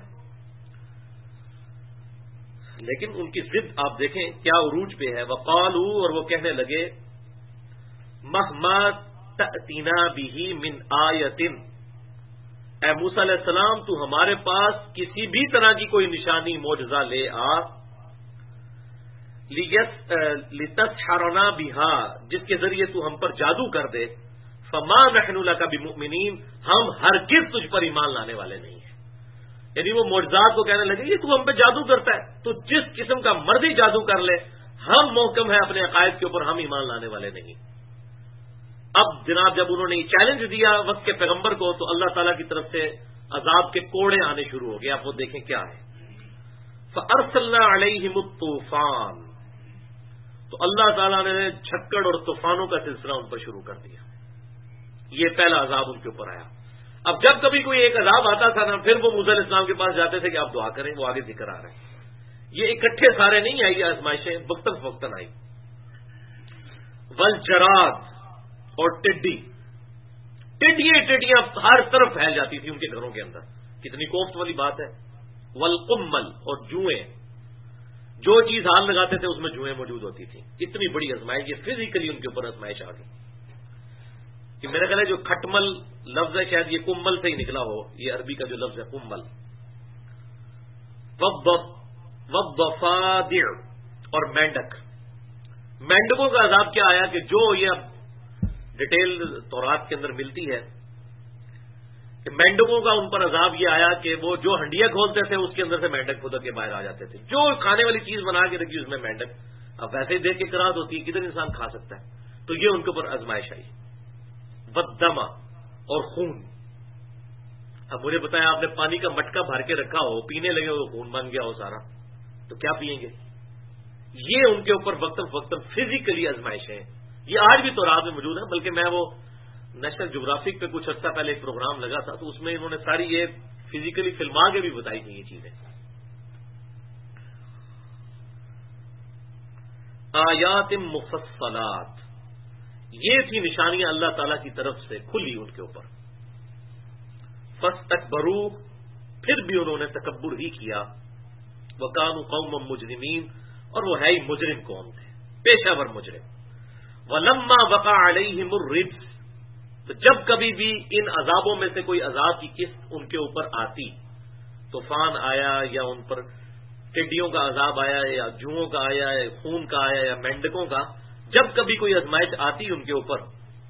لیکن ان کی ضد آپ دیکھیں کیا عروج پہ ہے. وقالوا، اور وہ کہنے لگے، مہما تأتینا بہ من آیۃ، اے موسیٰ علیہ السلام تو ہمارے پاس کسی بھی طرح کی کوئی نشانی معجزہ لے آ، لتسحرنا بہا، جس کے ذریعے تو ہم پر جادو کر دے، فما نحن لک بمؤمنین، ہم ہرگز تجھ پر ایمان لانے والے نہیں ہیں. یعنی وہ معجزات کو کہنے لگے یہ تو ہم پہ جادو کرتا ہے، تو جس قسم کا مرضی جادو کر لے، ہم محکم ہے اپنے عقائد کے اوپر، ہم ایمان لانے والے نہیں. اب جناب جب انہوں نے یہ چیلنج دیا وقت کے پیغمبر کو تو اللہ تعالیٰ کی طرف سے عذاب کے کوڑے آنے شروع ہو گئے. آپ وہ دیکھیں کیا ہے. فَأَرْسَلْنَا عَلَيْهِمُ الطُّوفَانَ، تو اللہ تعالیٰ نے جھکڑ اور طوفانوں کا سلسلہ ان پر شروع کر دیا. یہ پہلا عذاب ان کے اوپر آیا. اب جب کبھی کوئی ایک عذاب آتا تھا نا، پھر وہ موسیٰ علیہ السلام کے پاس جاتے تھے کہ آپ دعا کریں، وہ آگے ذکر آ رہے ہیں. یہ اکٹھے سارے نہیں آئی آزمائشیں، وقتاً فوقتاً آئی. والجراد، اور ٹڈیاں ہر طرف پھیل جاتی تھی ان کے گھروں کے اندر. کتنی کوفت والی بات ہے. والقمل، اور جوئیں، جو چیز ہاتھ لگاتے تھے اس میں جوئیں موجود ہوتی تھیں. اتنی بڑی آزمائش، یہ فزیکلی ان کے اوپر آزمائش آ گئی. کہ میرا خیال ہے جو کھٹمل لفظ ہے شاید یہ کمل سے ہی نکلا ہو، یہ عربی کا جو لفظ ہے کمل. وضفادع، اور مینڈک. مینڈکوں کا عذاب کیا آیا کہ جو یہ ڈیٹیل تورات کے اندر ملتی ہے کہ مینڈکوں کا ان پر عذاب یہ آیا کہ وہ جو ہنڈیا کھولتے تھے اس کے اندر سے مینڈک خود کے باہر آ جاتے تھے. جو کھانے والی چیز بنا کے رکھی اس میں مینڈک. اب ویسے ہی دیکھ کے کراہت ہوتی ہے کدھر انسان کھا سکتا ہے. تو یہ ان کے اوپر آزمائش آئی. بددما اور خون. اب مجھے بتایا آپ نے پانی کا مٹکا بھر کے رکھا ہو, پینے لگے ہو, خون بن گیا ہو سارا, تو کیا پیئیں گے؟ یہ ان کے اوپر وقتاً فوقتاً فزیکلی آزمائش ہے. یہ آج بھی تورات میں موجود ہے. بلکہ میں وہ نیشنل جغرافک پہ کچھ عرصہ پہلے ایک پروگرام لگا تھا, تو اس میں انہوں نے ساری یہ فزیکلی فلما کے بھی بتائی تھی یہ چیزیں. آیات مفصلات, یہ تھی نشانیاں اللہ تعالی کی طرف سے کھلی ان کے اوپر. فاستکبروا, پھر بھی انہوں نے تکبر ہی کیا. وکانوا قوما مجرمین, اور وہ ہے ہی مجرم قوم تھے, پیشہ ور مجرم. ولما وقع علیہم الرجس, تو جب کبھی بھی ان عذابوں میں سے کوئی عذاب کی قسط ان کے اوپر آتی, طوفان آیا یا ان پر ٹڈیوں کا عذاب آیا یا جوؤں کا آیا یا خون کا آیا یا مینڈکوں کا, جب کبھی کوئی آزمائش آتی ان کے اوپر,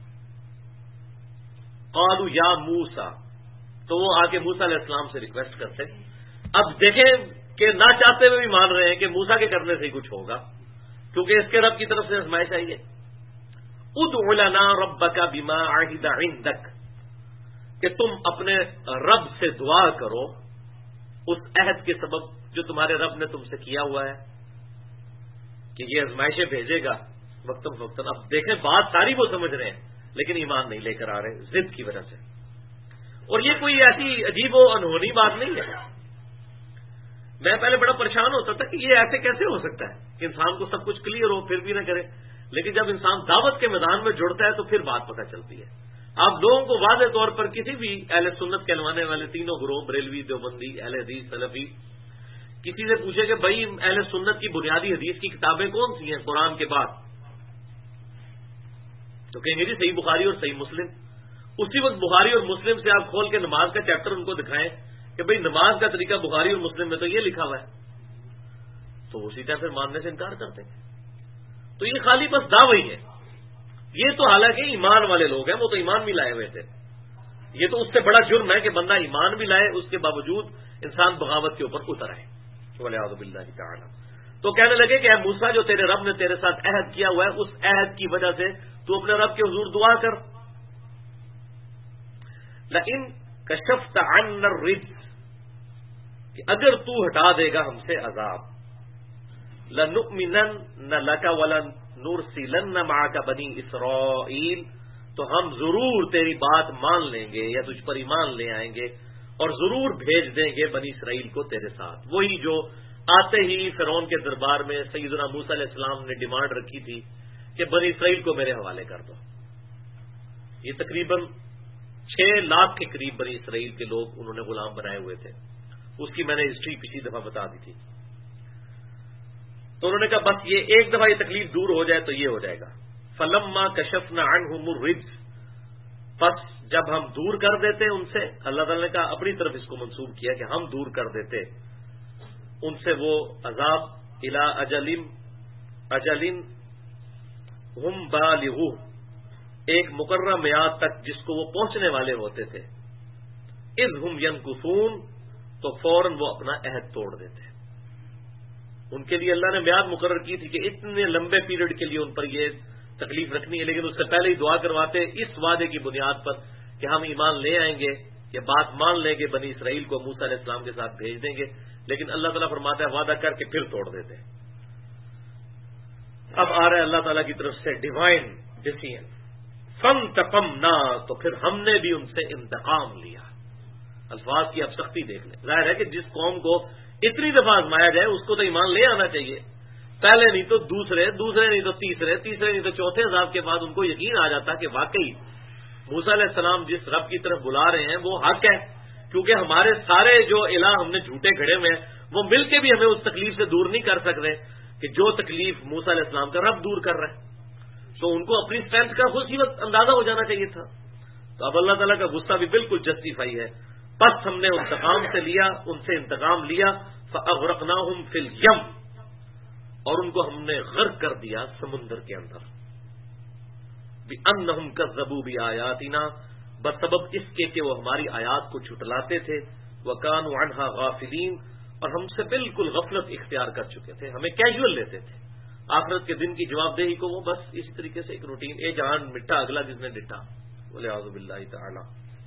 قالوا یا موسیٰ, تو وہ آ کے موسیٰ علیہ السلام سے ریکویسٹ کرتے. اب دیکھیں کہ نہ چاہتے ہوئے بھی مان رہے ہیں کہ موسیٰ کے کرنے سے ہی کچھ ہوگا, کیونکہ اس کے رب کی طرف سے آزمائش آئی ہے. ادع لنا ربک بما عہد عندک, کہ تم اپنے رب سے دعا کرو اس عہد کے سبب جو تمہارے رب نے تم سے کیا ہوا ہے کہ یہ آزمائشیں بھیجے گا وقتاً فوقتاً. اب دیکھیں بات ساری وہ سمجھ رہے ہیں لیکن ایمان نہیں لے کر آ رہے ضد کی وجہ سے. اور یہ کوئی ایسی عجیب و انہونی بات نہیں ہے. میں پہلے بڑا پریشان ہوتا تھا کہ یہ ایسے کیسے ہو سکتا ہے کہ انسان کو سب کچھ کلیئر ہو پھر بھی نہ کرے, لیکن جب انسان دعوت کے میدان میں جڑتا ہے تو پھر بات پتہ چلتی ہے. آپ لوگوں کو واضح طور پر کسی بھی اہل سنت کہلوانے والے تینوں گروہ, بریلوی, دیوبندی, اہل حدیث, سلفی, کسی سے پوچھے کہ بھائی اہل سنت کی بنیادی حدیث کی کتابیں کون سی ہیں قرآن کے بعد, تو کہیں گے جی صحیح بخاری اور صحیح مسلم. اسی وقت بخاری اور مسلم سے آپ کھول کے نماز کا چیپٹر ان کو دکھائیں کہ بھئی نماز کا طریقہ بخاری اور مسلم میں تو یہ لکھا ہوا ہے, تو اسی طرح پھر ماننے سے انکار کرتے ہیں. تو یہ خالی بس دعوی ہے. یہ تو حالانکہ ایمان والے لوگ ہیں, وہ تو ایمان بھی لائے ہوئے تھے. یہ تو اس سے بڑا جرم ہے کہ بندہ ایمان بھی لائے, اس کے باوجود انسان بغاوت کے اوپر اتر آئے. والعیاذ باللہ تعالی. تو کہنے لگے کہ اے موسیٰ, جو تیرے رب نے تیرے ساتھ عہد کیا ہوا ہے اس عہد کی وجہ سے تو اپنے رب کے حضور دعا کر. لئن کشفت عنا الرجس, کہ اگر تو ہٹا دے گا ہم سے عذاب, لنؤمنن لک ولنرسلن معک بنی اسرائیل, تو ہم ضرور تیری بات مان لیں گے یا تجھ پر ایمان لے آئیں گے اور ضرور بھیج دیں گے بنی اسرائیل کو تیرے ساتھ. وہی جو آتے ہی فرعون کے دربار میں سیدنا موسیٰ علیہ السلام نے ڈیمانڈ رکھی تھی کہ بنی اسرائیل کو میرے حوالے کر دو. یہ تقریباً 6 لاکھ کے قریب بنی اسرائیل کے لوگ انہوں نے غلام بنائے ہوئے تھے. اس کی میں نے ہسٹری پچھلی دفعہ بتا دی تھی. تو انہوں نے کہا بس یہ ایک دفعہ یہ تکلیف دور ہو جائے تو یہ ہو جائے گا. فلما کشفنا عنہم الرجس, پس جب ہم دور کر دیتے ان سے, اللہ تعالیٰ نے کہا اپنی طرف اس کو منسوب کیا کہ ہم دور کر دیتے ان سے وہ عذاب, الی اجل ہم بالغوہ, ایک مقررہ میعاد تک جس کو وہ پہنچنے والے ہوتے تھے. اذ ہم ینکثون, تو فوراً وہ اپنا عہد توڑ دیتے. ان کے لیے اللہ نے میعاد مقرر کی تھی کہ اتنے لمبے پیریڈ کے لیے ان پر یہ تکلیف رکھنی ہے, لیکن اس سے پہلے ہی دعا کرواتے اس وعدے کی بنیاد پر کہ ہم ایمان لے آئیں گے, یہ بات مان لیں گے, بنی اسرائیل کو موسیٰ علیہ السلام کے ساتھ بھیج دیں گے. لیکن اللہ تعالیٰ فرماتا ہے وعدہ کر کے پھر توڑ دیتے. اب آ رہا ہے اللہ تعالیٰ کی طرف سے ڈیوائن ڈیسیژن. فانتقمنا, تو پھر ہم نے بھی ان سے انتقام لیا. الفاظ کی اب سختی دیکھ لیں. ظاہر ہے کہ جس قوم کو اتنی دفعہ آزمایا جائے اس کو تو ایمان لے آنا چاہیے. پہلے نہیں تو دوسرے نہیں تو تیسرے نہیں تو چوتھے عذاب کے بعد ان کو یقین آ جاتا کہ واقعی موسیٰ علیہ السلام جس رب کی طرف بلا رہے ہیں وہ حق ہے, کیونکہ ہمارے سارے جو الہ ہم نے جھوٹے گھڑے ہوئے ہیں وہ مل کے بھی ہمیں اس تکلیف سے دور نہیں کر سکتے کہ جو تکلیف موسیٰ علیہ السلام کا رب دور کر رہا ہے. تو ان کو اپنی اسٹرینتھ کا اسی وقت اندازہ ہو جانا چاہیے تھا. تو اب اللہ تعالیٰ کا غصہ بھی بالکل جسٹیفائی ہے. پس ہم نے انتقام سے لیا, ان سے انتقام لیا. فاغرقناہم فی الیم, اور ان کو ہم نے غرق کر دیا سمندر کے اندر. بِأَنَّهُمْ كَذَّبُوا بِآيَاتِنَا، بسبب اس کے کہ وہ ہماری آیات کو جھٹلاتے تھے، وَكَانُوا عَنْهَا غَافِلِينَ، اور ہم سے بالکل غفلت اختیار کر چکے تھے، ہمیں کیجول لیتے تھے۔ آخرت کے دن کی جواب دہی کو وہ بس اسی طریقے سے ایک روٹین، اے جہان مٹھا اگلا جس نے ڈٹا، وَلِعَوْذُ بِاللَّهِ تَعَالَى۔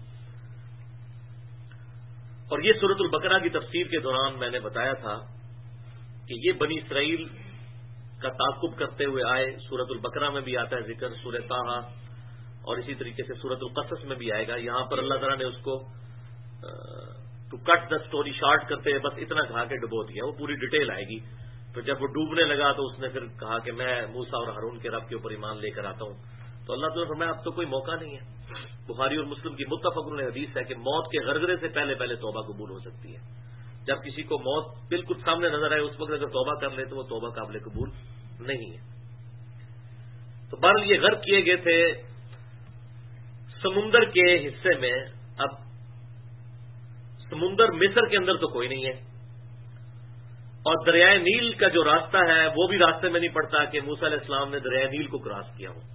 اور یہ سورۃ البقرہ کی تفسیر کے دوران میں نے بتایا تھا کہ یہ بنی اسرائیل کا تعاقب کرتے ہوئے آئے، سورۃ البقرہ میں بھی آتا ہے ذکر، سورہ طٰہٰ اور اسی طریقے سے سورۃ القصص میں بھی آئے گا۔ یہاں پر اللہ تعالیٰ نے اس کو to cut the story short کرتے ہوئے بس اتنا کہا کہ ڈبو دیا، وہ پوری ڈیٹیل آئے گی۔ تو جب وہ ڈوبنے لگا تو اس نے پھر کہا کہ میں موسیٰ اور ہارون کے رب کے اوپر ایمان لے کر آتا ہوں، تو اللہ تعالیٰ نے فرمایا اب تو کوئی موقع نہیں ہے۔ بخاری اور مسلم کی متفق علیہ حدیث ہے کہ موت کے غرغرے سے پہلے پہلے توبہ قبول ہو سکتی ہے۔ جب کسی کو موت بالکل سامنے نظر آئے اس وقت اگر توبہ کر لے تو وہ توبہ قابل قبول نہیں ہے۔ تو بہرحال یہ غرق کیے گئے تھے سمندر کے حصے میں۔ اب سمندر مصر کے اندر تو کوئی نہیں ہے، اور دریائے نیل کا جو راستہ ہے وہ بھی راستے میں نہیں پڑتا کہ موسیٰ علیہ السلام نے دریائے نیل کو کراس کیا ہو۔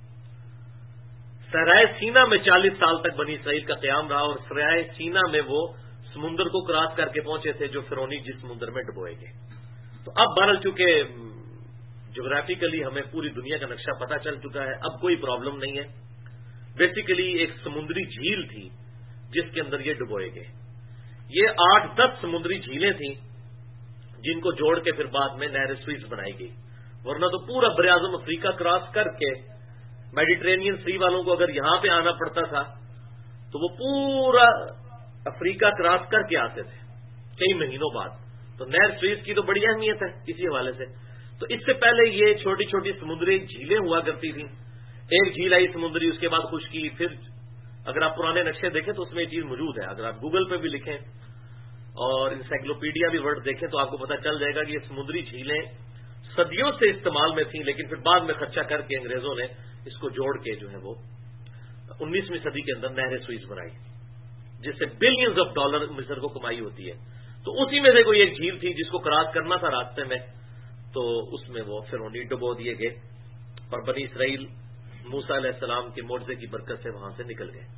صحرائے سینا میں 40 سال تک بنی اسرائیل کا قیام رہا، اور صحرائے سینا میں وہ سمندر کو کراس کر کے پہنچے تھے جو فرعونی جس سمندر میں ڈبوئے گئے۔ تو اب بہرحال چونکہ جغرافیکلی ہمیں پوری دنیا کا نقشہ پتہ چل چکا ہے، اب کوئی پرابلم نہیں ہے۔ بیسیکلی ایک سمندری جھیل تھی جس کے اندر یہ ڈبوئے گئے۔ یہ 8-10 سمندری جھیلیں تھیں جن کو جوڑ کے پھر بعد میں نہر سوئز بنائی گئی، ورنہ تو پورا براعظم افریقہ کراس کر کے میڈیٹرینین سی والوں کو اگر یہاں پہ آنا پڑتا تھا تو وہ پورا افریقہ کراس کر کے آتے تھے کئی مہینوں بعد۔ تو نہر سوئز کی تو بڑی اہمیت ہے اسی حوالے سے۔ تو اس سے پہلے یہ چھوٹی چھوٹی سمندری جھیلیں ہوا کرتی تھیں، ایک جھیل آئی سمندری، اس کے بعد خشکی، پھر اگر آپ پرانے نقشے دیکھیں تو اس میں یہ چیز موجود ہے، اگر آپ گوگل پہ بھی لکھیں اور انسائکلوپیڈیا بھی ورڈ دیکھیں تو آپ کو پتہ چل جائے گا کہ یہ سمندری جھیلیں صدیوں سے استعمال میں تھیں، لیکن پھر بعد میں خرچہ کر کے انگریزوں نے اس کو جوڑ کے جو ہے وہ 19ویں صدی کے اندر نہر سوئز بنائی، جس سے بلینز آف ڈالر مصر کو کمائی ہوتی ہے۔ تو اسی میں سے کوئی ایک جھیل تھی جس کو کراس کرنا تھا راستے میں، تو اس میں وہ فرعونی ڈبو دیے گئے، اور بنی اسرائیل موسیٰ علیہ السلام کے معجزے کی برکت سے وہاں سے نکل گئے۔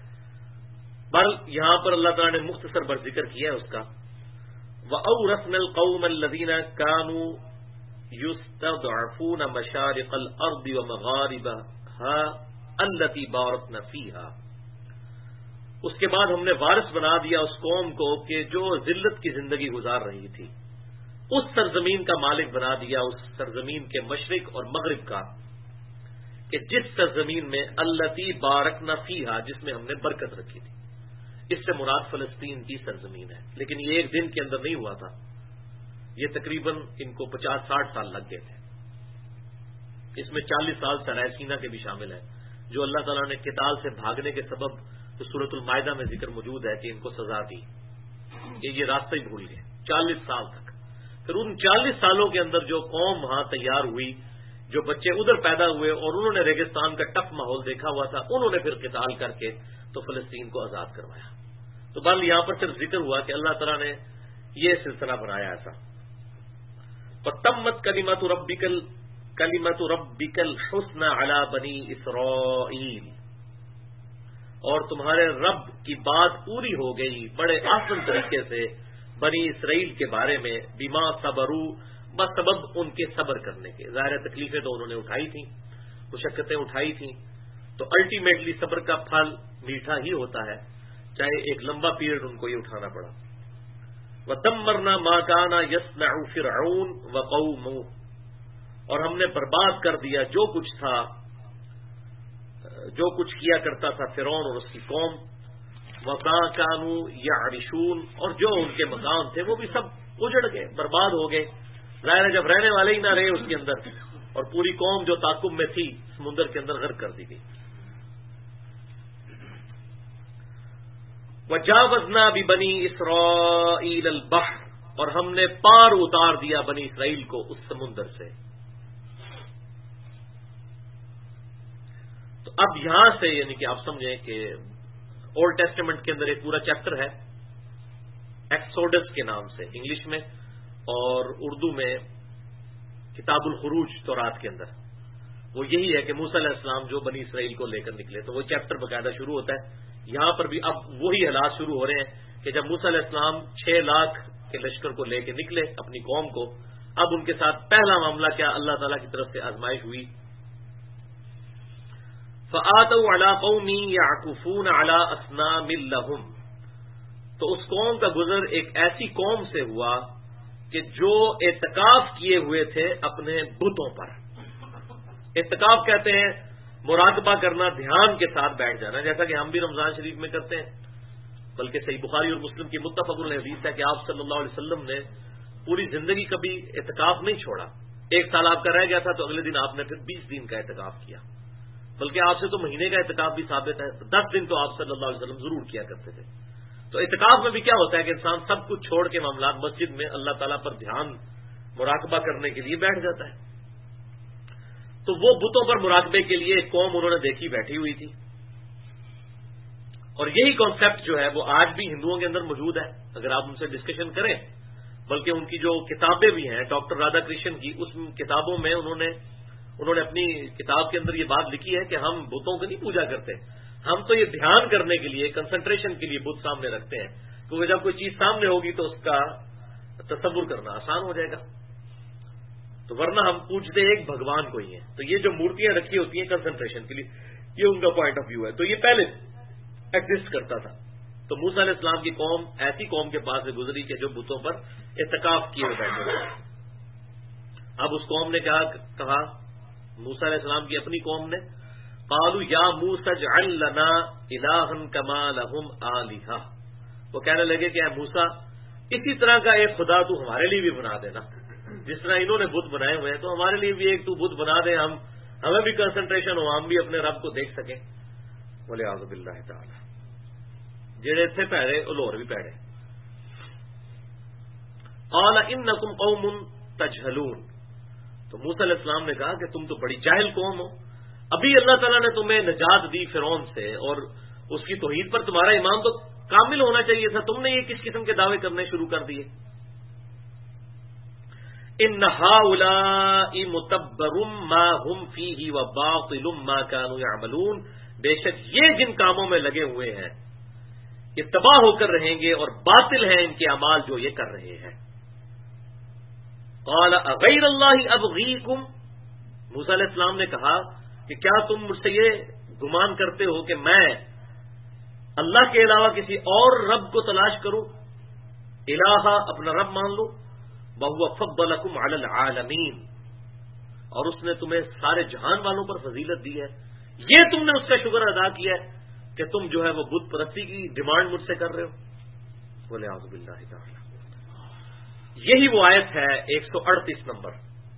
بل یہاں پر اللہ تعالیٰ نے مختصر بر ذکر کیا ہے اس کا، وَأَوْرَثْنَا الْقَوْمَ الَّذِينَ كَانُوا يُسْتَضْعَفُونَ مَشَارِقَ الْأَرْضِ وَمَغَارِبَهَا الَّتِي بَارَكْنَا فِيهَا، اس کے بعد ہم نے وارث بنا دیا اس قوم کو کہ جو ذلت کی زندگی گزار رہی تھی، اس سرزمین کا مالک بنا دیا، اس سرزمین کے مشرق اور مغرب کا، کہ جس سرزمین میں الَّتِی بَارَكْنَا فِيهَا، جس میں ہم نے برکت رکھی تھی۔ اس سے مراد فلسطین کی سرزمین ہے، لیکن یہ ایک دن کے اندر نہیں ہوا تھا، یہ تقریباً ان کو 50-60 سال لگ گئے تھے۔ اس میں 40 سال صحرائے سینا کے بھی شامل ہیں، جو اللہ تعالیٰ نے قتال سے بھاگنے کے سبب تو سورۃ المائدہ میں ذکر موجود ہے کہ ان کو سزا دی کہ یہ راستہ ہی بھول گئے 40 سال تک۔ پھر ان 40 سالوں کے اندر جو قوم وہاں تیار ہوئی، جو بچے ادھر پیدا ہوئے اور انہوں نے ریگستان کا ٹف ماحول دیکھا ہوا تھا، انہوں نے پھر قتال کر کے تو فلسطین کو آزاد کروایا۔ تو بہرحال یہاں پر صرف ذکر ہوا کہ اللہ تعالیٰ نے یہ سلسلہ بنایا ایسا۔ وَتَمَّتْ كَلِمَةُ رَبِّكَ الْحُسْنَى عَلَى بَنِي إِسْرَائِيلَ، اور تمہارے رب کی بات پوری ہو گئی بڑے آسان طریقے سے بنی اسرائیل کے بارے میں، بما صبروا، بسبب ان کے صبر کرنے کے۔ ظاہر تکلیفیں تو انہوں نے اٹھائی تھیں، مشقتیں اٹھائی تھیں، تو الٹیمیٹلی صبر کا پھل میٹھا ہی ہوتا ہے، چاہے ایک لمبا پیریڈ ان کو یہ اٹھانا پڑا۔ وَدَمَّرْنَا مَا كَانَ يَصْنَعُ فِرْعَوْنُ وَقَوْمُهُ، اور ہم نے برباد کر دیا جو کچھ تھا، جو کچھ کیا کرتا تھا فرعون اور اس کی قوم، وَمَا كَانُوا يَعْرِشُونَ، اور جو ان کے مقام تھے وہ بھی سب اجڑ گئے، برباد ہو گئے۔ ظاہر ہے جب رہنے والے ہی نہ رہے اس کے اندر، اور پوری قوم جو تعاقب میں تھی سمندر کے اندر غرق کر دی گئی۔ وَجَاوَزْنَا بِبَنِي إِسْرَائِيلَ الْبَحْرَ، اور ہم نے پار اتار دیا بنی اسرائیل کو اس سمندر سے۔ تو اب یہاں سے یعنی کہ آپ سمجھیں کہ اولڈ ٹیسٹمنٹ کے اندر ایک پورا چیپٹر ہے ایکسوڈس کے نام سے انگلش میں، اور اردو میں کتاب الخروج تورات کے اندر۔ وہ یہی ہے کہ موسیٰ علیہ السلام جو بنی اسرائیل کو لے کر نکلے، تو وہ چیپٹر باقاعدہ شروع ہوتا ہے. یہاں پر بھی اب وہی حالات شروع ہو رہے ہیں کہ جب موسیٰ علیہ السلام 6 لاکھ کے لشکر کو لے کے نکلے اپنی قوم کو، اب ان کے ساتھ پہلا معاملہ کیا، اللہ تعالیٰ کی طرف سے آزمائش ہوئی. فآتوا علی قوم یعکفون علی اصنام لہم، تو اس قوم کا گزر ایک ایسی قوم سے ہوا کہ جو اعتکاف کیے ہوئے تھے اپنے بتوں پر. اعتکاف کہتے ہیں مراقبہ کرنا، دھیان کے ساتھ بیٹھ جانا، جیسا کہ ہم بھی رمضان شریف میں کرتے ہیں. بلکہ صحیح بخاری اور مسلم کی متفق علیہ حدیث ہے کہ آپ صلی اللہ علیہ وسلم نے پوری زندگی کبھی اعتکاف نہیں چھوڑا. 1 سال آپ کا رہ گیا تھا تو اگلے دن آپ نے پھر 20 دن کا اعتکاف کیا، بلکہ آپ سے تو مہینے کا اعتکاف بھی ثابت ہے. 10 دن تو آپ صلی اللہ علیہ وسلم ضرور کیا کرتے تھے. تو اعتکاف میں بھی کیا ہوتا ہے کہ انسان سب کچھ چھوڑ کے معاملات مسجد میں اللہ تعالیٰ پر دھیان مراقبہ کرنے کے لیے بیٹھ جاتا ہے. تو وہ بتوں پر مراقبے کے لیے ایک قوم انہوں نے دیکھی بیٹھی ہوئی تھی، اور یہی کانسیپٹ جو ہے وہ آج بھی ہندوؤں کے اندر موجود ہے. اگر آپ ان سے ڈسکشن کریں، بلکہ ان کی جو کتابیں بھی ہیں ڈاکٹر رادھا کرشن کی، اس کتابوں میں انہوں نے اپنی کتاب کے اندر یہ بات لکھی ہے کہ ہم بتوں کو نہیں پوجا کرتے، ہم تو یہ دھیان کرنے کے لیے، کنسنٹریشن کے لیے بت سامنے رکھتے ہیں، کیونکہ جب کوئی چیز سامنے ہوگی تو اس کا تصور کرنا آسان ہو جائے گا. تو ورنہ ہم پوجتے ایک بھگوان کو ہی ہیں. تو یہ جو مورتیاں رکھی ہوتی ہیں کنسنٹریشن کے لیے، یہ ان کا پوائنٹ آف ویو ہے. تو یہ پہلے ایگزسٹ کرتا تھا. تو موسیٰ علیہ السلام کی قوم ایسی قوم کے پاس سے گزری کہ جو بتوں پر اعتکاف کیے ہوئے بیٹھے ہوئے. اب اس قوم نے کیا کہا، موسیٰ علیہ السلام کی اپنی قوم نے، قالوا یا موسیٰ اجعل لنا الہا کما لہم آلہہ، وہ کہنے لگے کہ اے موسیٰ اسی طرح کا ایک خدا تو ہمارے لیے بھی بنا دینا، جس طرح انہوں نے بت بنائے ہوئے ہیں تو ہمارے لیے بھی ایک تو بت بنا دے، ہمیں بھی کنسنٹریشن ہو، ہم بھی اپنے رب کو دیکھ سکیں. ولیعوذ باللہ تعالی، جڑے تھے پیڑے الور بھی پیڑے. قال انکم قوم تجہلون، تو موسیٰ علیہ السلام نے کہا کہ تم تو بڑی جاہل قوم ہو. ابھی اللہ تعالیٰ نے تمہیں نجات دی فرعون سے، اور اس کی توحید پر تمہارا ایمان تو کامل ہونا چاہیے تھا، تم نے یہ کس قسم کے دعوے کرنے شروع کر دیے. ان هؤلاء متبر ما هم فيه وباطل ما كانوا يعملون، بے شک یہ جن کاموں میں لگے ہوئے ہیں یہ تباہ ہو کر رہیں گے اور باطل ہیں ان کے اعمال جو یہ کر رہے ہیں. قال اغیر اللہ ابغیکم، موسیٰ علیہ السلام نے کہا کہ کیا تم مجھ سے یہ گمان کرتے ہو کہ میں اللہ کے علاوہ کسی اور رب کو تلاش کروں، الہ اپنا رب مان لو، وَهُوَ فَضَّلَكُمْ عَلَى الْعَالَمِينَ، اور اس نے تمہیں سارے جہان والوں پر فضیلت دی ہے. یہ تم نے اس کا شکر ادا کیا ہے کہ تم جو ہے وہ بت پرستی کی ڈیمانڈ مجھ سے کر رہے ہو. وَلِعَوْذُ بِاللَّهِ تَعَالَى. یہی وہ آیت ہے 138 نمبر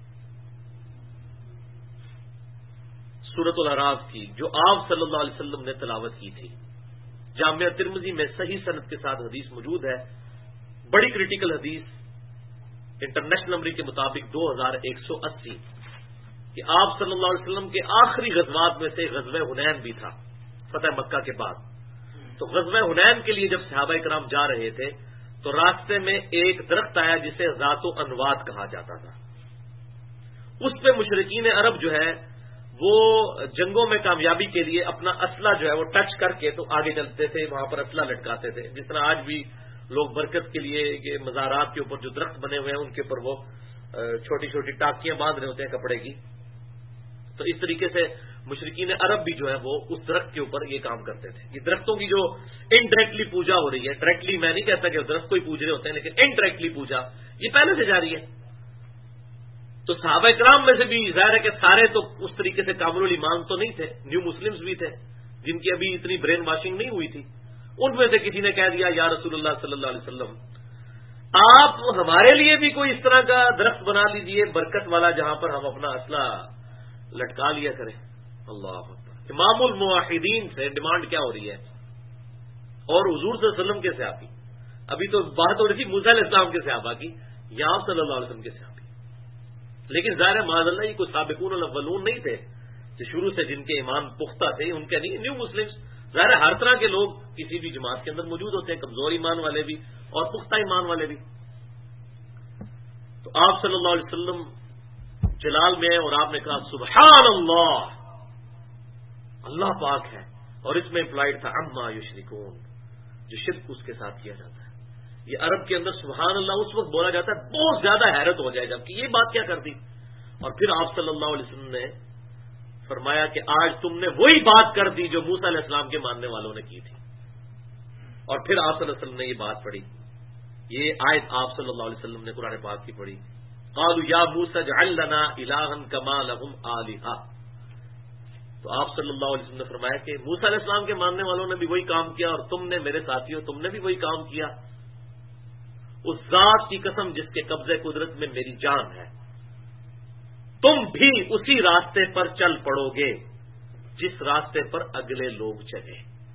سورۃ الاعراف کی، جو آپ صلی اللہ علیہ وسلم نے تلاوت کی تھی. جامعہ ترمذی میں صحیح سند کے ساتھ حدیث موجود ہے، بڑی کریٹیکل حدیث، انٹرنیشنل نمبر کے مطابق 2180، کہ آپ صلی اللہ علیہ وسلم کے آخری غزوات میں سے غزوہ حنین بھی تھا فتح مکہ کے بعد. تو غزوہ حنین کے لیے جب صحابہ کرام جا رہے تھے تو راستے میں ایک درخت آیا جسے ذات و انوات کہا جاتا تھا. اس پہ مشرکین عرب جو ہے وہ جنگوں میں کامیابی کے لیے اپنا اسلحہ جو ہے وہ ٹچ کر کے تو آگے چلتے تھے، وہاں پر اسلحہ لٹکاتے تھے. جس طرح آج بھی لوگ برکت کے لیے یہ مزارات کے اوپر جو درخت بنے ہوئے ہیں ان کے اوپر وہ چھوٹی چھوٹی ٹاکیاں باندھ رہے ہوتے ہیں کپڑے کی. تو اس طریقے سے مشرکین عرب بھی جو ہے وہ اس درخت کے اوپر یہ کام کرتے تھے. یہ درختوں کی جو انڈائریکٹلی پوجا ہو رہی ہے، ڈائریکٹلی میں نہیں کہتا کہ درخت کو ہی پوج رہے ہوتے ہیں، لیکن انڈائریکٹلی پوجا یہ پہلے سے جاری ہے. تو صحابہ کرام میں سے بھی ظاہر ہے کہ سارے تو اس طریقے سے کامل الایمان تو نہیں تھے، نیو مسلمز بھی تھے جن کی ابھی اتنی برین واشنگ نہیں ہوئی تھی. ان میں سے کسی نے کہہ دیا یا رسول اللہ صلی اللہ علیہ وسلم آپ ہمارے لیے بھی کوئی اس طرح کا درخت بنا لیجئے برکت والا جہاں پر ہم اپنا اسلحہ لٹکا لیا کریں. اللہ اکبر. امام الموحدین سے ڈیمانڈ کیا ہو رہی ہے، اور حضور صلی اللہ علیہ وسلم کے صحابی، ابھی تو بات ہو رہی تھی موسیٰ علیہ السلام کے صحابہ کی، یا آپ صلی اللہ علیہ وسلم کے صحابی. لیکن ظاہر معاذ اللہ یہ کوئی سابقون الاولون نہیں تھے کہ شروع سے جن کے ایمان پختہ تھے، ان کے نہیں، نیو مسلمز. ظاہر ہر طرح کے لوگ کسی بھی جماعت کے اندر موجود ہوتے ہیں، کمزور ایمان والے بھی اور پختہ ایمان والے بھی. تو آپ صلی اللہ علیہ وسلم جلال میں ہے اور آپ نے کہا سبحان اللہ، اللہ پاک ہے، اور اس میں امپلائڈ تھا عما یشرکون، جو شرک اس کے ساتھ کیا جاتا ہے۔ یہ عرب کے اندر سبحان اللہ اس وقت بولا جاتا ہے بہت زیادہ حیرت ہو جائے گا کہ یہ بات کیا کر دی۔ اور پھر آپ صلی اللہ علیہ وسلم نے فرمایا کہ آج تم نے وہی بات کر دی جو موسیٰ علیہ السلام کے ماننے والوں نے کی تھی۔ اور پھر آپ صلی اللہ علیہ وسلم نے یہ بات پڑھی، یہ آیت آپ صلی اللہ علیہ وسلم نے قرآن پاک کی پڑھی، قالوا یا موسیٰ اجعل لنا الہا کما لہم آلہہ۔ تو آپ صلی اللہ علیہ وسلم نے فرمایا کہ موسیٰ علیہ السلام کے ماننے والوں نے بھی وہی کام کیا اور تم نے میرے ساتھیوں تم نے بھی وہی کام کیا۔ اس ذات کی قسم جس کے قبضے قدرت میں میری جان ہے، تم بھی اسی راستے پر چل پڑو گے جس راستے پر اگلے لوگ چلے۔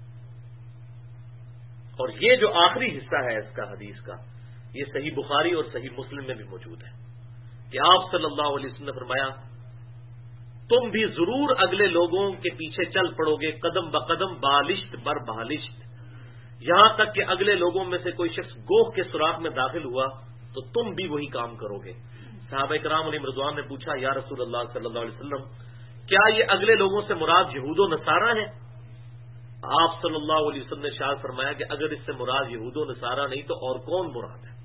اور یہ جو آخری حصہ ہے اس کا حدیث کا، یہ صحیح بخاری اور صحیح مسلم میں بھی موجود ہے کہ آپ صلی اللہ علیہ وسلم نے فرمایا تم بھی ضرور اگلے لوگوں کے پیچھے چل پڑو گے قدم بقدم بالشت بر بالشت، یہاں تک کہ اگلے لوگوں میں سے کوئی شخص گوہ کے سوراخ میں داخل ہوا تو تم بھی وہی کام کرو گے۔ صحابہ کرام علیہ رضوان نے پوچھا یا رسول اللہ صلی اللہ علیہ وسلم کیا یہ اگلے لوگوں سے مراد یہود و نصارہ ہیں؟ آپ صلی اللہ علیہ وسلم نے ارشاد فرمایا کہ اگر اس سے مراد یہود و نصارہ نہیں تو اور کون مراد ہے؟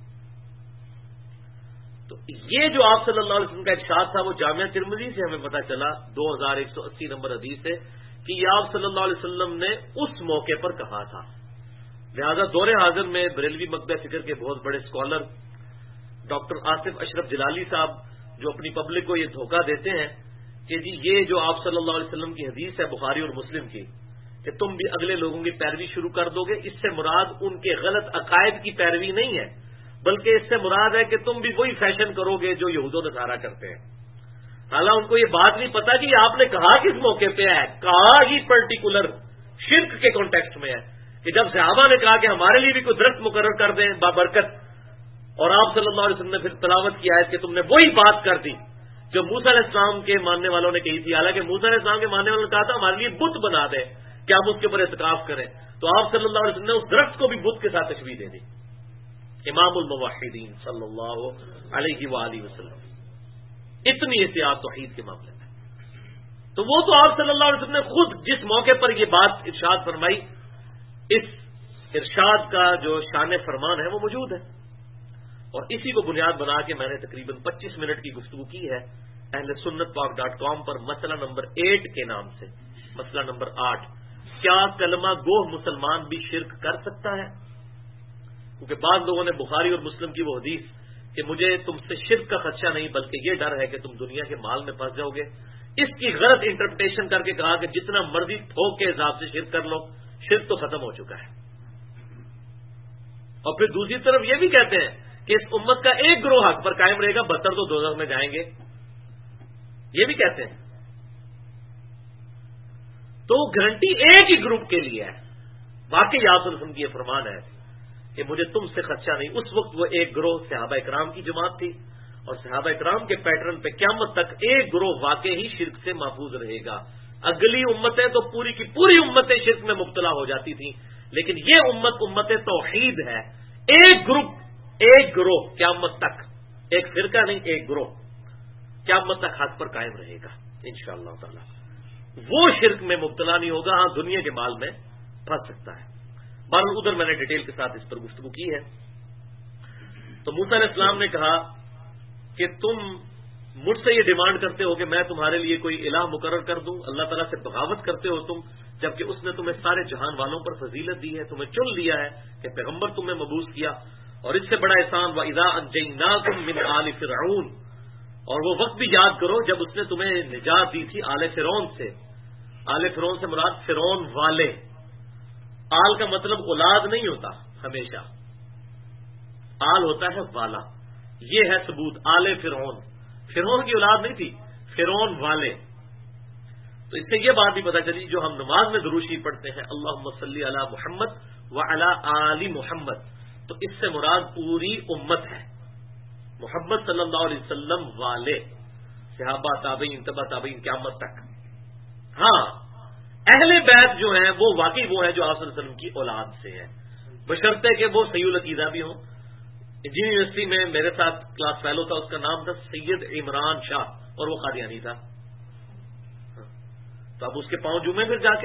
تو یہ جو آپ صلی اللہ علیہ وسلم کا ارشاد تھا وہ جامعہ ترمذی سے ہمیں پتہ چلا 2180 نمبر حدیث سے کہ یہ آپ صلی اللہ علیہ وسلم نے اس موقع پر کہا تھا۔ لہذا دور حاضر میں بریلوی مکتبہ فکر کے بہت بڑے اسکالر ڈاکٹر آصف اشرف جلالی صاحب جو اپنی پبلک کو یہ دھوکہ دیتے ہیں کہ جی یہ جو آپ صلی اللہ علیہ وسلم کی حدیث ہے بخاری اور مسلم کی کہ تم بھی اگلے لوگوں کی پیروی شروع کر دو گے، اس سے مراد ان کے غلط عقائد کی پیروی نہیں ہے بلکہ اس سے مراد ہے کہ تم بھی وہی فیشن کرو گے جو یہود و نصارہ کرتے ہیں۔ حالانکہ ان کو یہ بات نہیں پتا کہ یہ آپ نے کہا کس موقع پہ ہے، کہا ہی پرٹیکولر شرک کے کانٹیکسٹ میں ہے کہ جب صحابہ نے کہا کہ ہمارے لیے بھی کوئی درخت مقرر کر دیں بابرکت، اور آپ صلی اللہ علیہ وسلم نے پھر تلاوت کی آیت کہ تم نے وہی بات کر دی جو موسیٰ علیہ السلام کے ماننے والوں نے کہی تھی۔ حالانکہ موسیٰ علیہ السلام کے ماننے والوں نے کہا تھا ہمارے لیے بت بنا دے کہ ہم اس کے اوپر اعتکاف کریں، تو آپ صلی اللہ علیہ وسلم نے اس درخت کو بھی بت کے ساتھ تشبیہ دے دی۔ امام الموحدین صلی اللہ علیہ وآلہ وسلم، اتنی احتیاط توحید کے معاملے میں، تو وہ تو آپ صلی اللہ علیہ وسلم نے خود جس موقع پر یہ بات ارشاد فرمائی، اس ارشاد کا جو شان فرمان ہے وہ موجود ہے، اور اسی کو بنیاد بنا کے میں نے تقریباً 25 منٹ کی گفتگو کی ہے اہل سنت پاک.com پر مسئلہ نمبر 8 کے نام سے۔ مسئلہ نمبر 8، کیا کلمہ گوہ مسلمان بھی شرک کر سکتا ہے؟ کیونکہ بعض لوگوں نے بخاری اور مسلم کی وہ حدیث کہ مجھے تم سے شرک کا خدشہ نہیں بلکہ یہ ڈر ہے کہ تم دنیا کے مال میں پھنس جاؤ گے، اس کی غلط انٹرپریٹیشن کر کے کہا کہ جتنا مرضی تھوک کے حساب سے شرک کر لو، شرک تو ختم ہو چکا ہے۔ اور پھر دوسری طرف یہ بھی کہتے ہیں کہ اس امت کا ایک گروہ حق پر قائم رہے گا، 72 تو دوزخ میں جائیں گے، یہ بھی کہتے ہیں۔ تو گارنٹی ایک ہی گروپ کے لیے ہے۔ واقعی آپ صلی اللہ علیہ وسلم کی یہ فرمان ہے کہ مجھے تم سے خدشہ نہیں۔ اس وقت وہ ایک گروہ صحابہ اکرام کی جماعت تھی، اور صحابہ اکرام کے پیٹرن پہ قیامت تک ایک گروہ واقعی ہی شرک سے محفوظ رہے گا۔ اگلی امتیں تو پوری کی پوری امتیں شرک میں مبتلا ہو جاتی تھیں، لیکن یہ امت توحید ہے۔ ایک گروہ قیامت تک، ایک فرقہ نہیں، ایک گروہ قیامت تک حق پر قائم رہے گا انشاءاللہ تعالی۔ وہ شرک میں مبتلا نہیں ہوگا، ہاں دنیا کے مال میں پھنس سکتا ہے۔ بہرحال ادھر میں نے ڈیٹیل کے ساتھ اس پر گفتگو کی ہے۔ تو موسیٰ علیہ السلام نے کہا کہ تم مجھ سے یہ ڈیمانڈ کرتے ہو کہ میں تمہارے لیے کوئی الہ مقرر کر دوں، اللہ تعالیٰ سے بغاوت کرتے ہو تم، جبکہ اس نے تمہیں سارے جہان والوں پر فضیلت دی ہے، تمہیں چن لیا ہے کہ پیغمبر تمہیں مبعوث کیا، اور اس سے بڑا احسان وَإِذَا أَنجَيْنَاكُم مِّنْ آلِ فِرْعَوْنَ، اور وہ وقت بھی یاد کرو جب اس نے تمہیں نجات دی تھی آل فرعون سے۔ آل فرعون سے مراد فرعون والے، آل کا مطلب اولاد نہیں ہوتا، ہمیشہ آل ہوتا ہے والا، یہ ہے ثبوت۔ آل فرعون، فرعون کی اولاد نہیں تھی، فرعون والے۔ تو اس سے یہ بات بھی پتہ چلی جو ہم نماز میں درود شریف پڑھتے ہیں اللہم صلی علی محمد وعلی آل محمد، تو اس سے مراد پوری امت ہے، محمد صلی اللہ علیہ وسلم والے، صحابہ تابعین تبع تابعین قیامت تک۔ ہاں اہل بیت جو ہیں وہ واقعی وہ ہیں جو آپ صلی اللہ علیہ وسلم کی اولاد سے ہیں، بشرطے کہ وہ صحیح العقیدہ بھی ہوں۔ انجینئر یونیورسٹی میں میرے ساتھ کلاس فیلو تھا، اس کا نام تھا سید عمران شاہ، اور وہ قادیانی تھا. تو اب اس کے پاؤں جمے پھر جا کے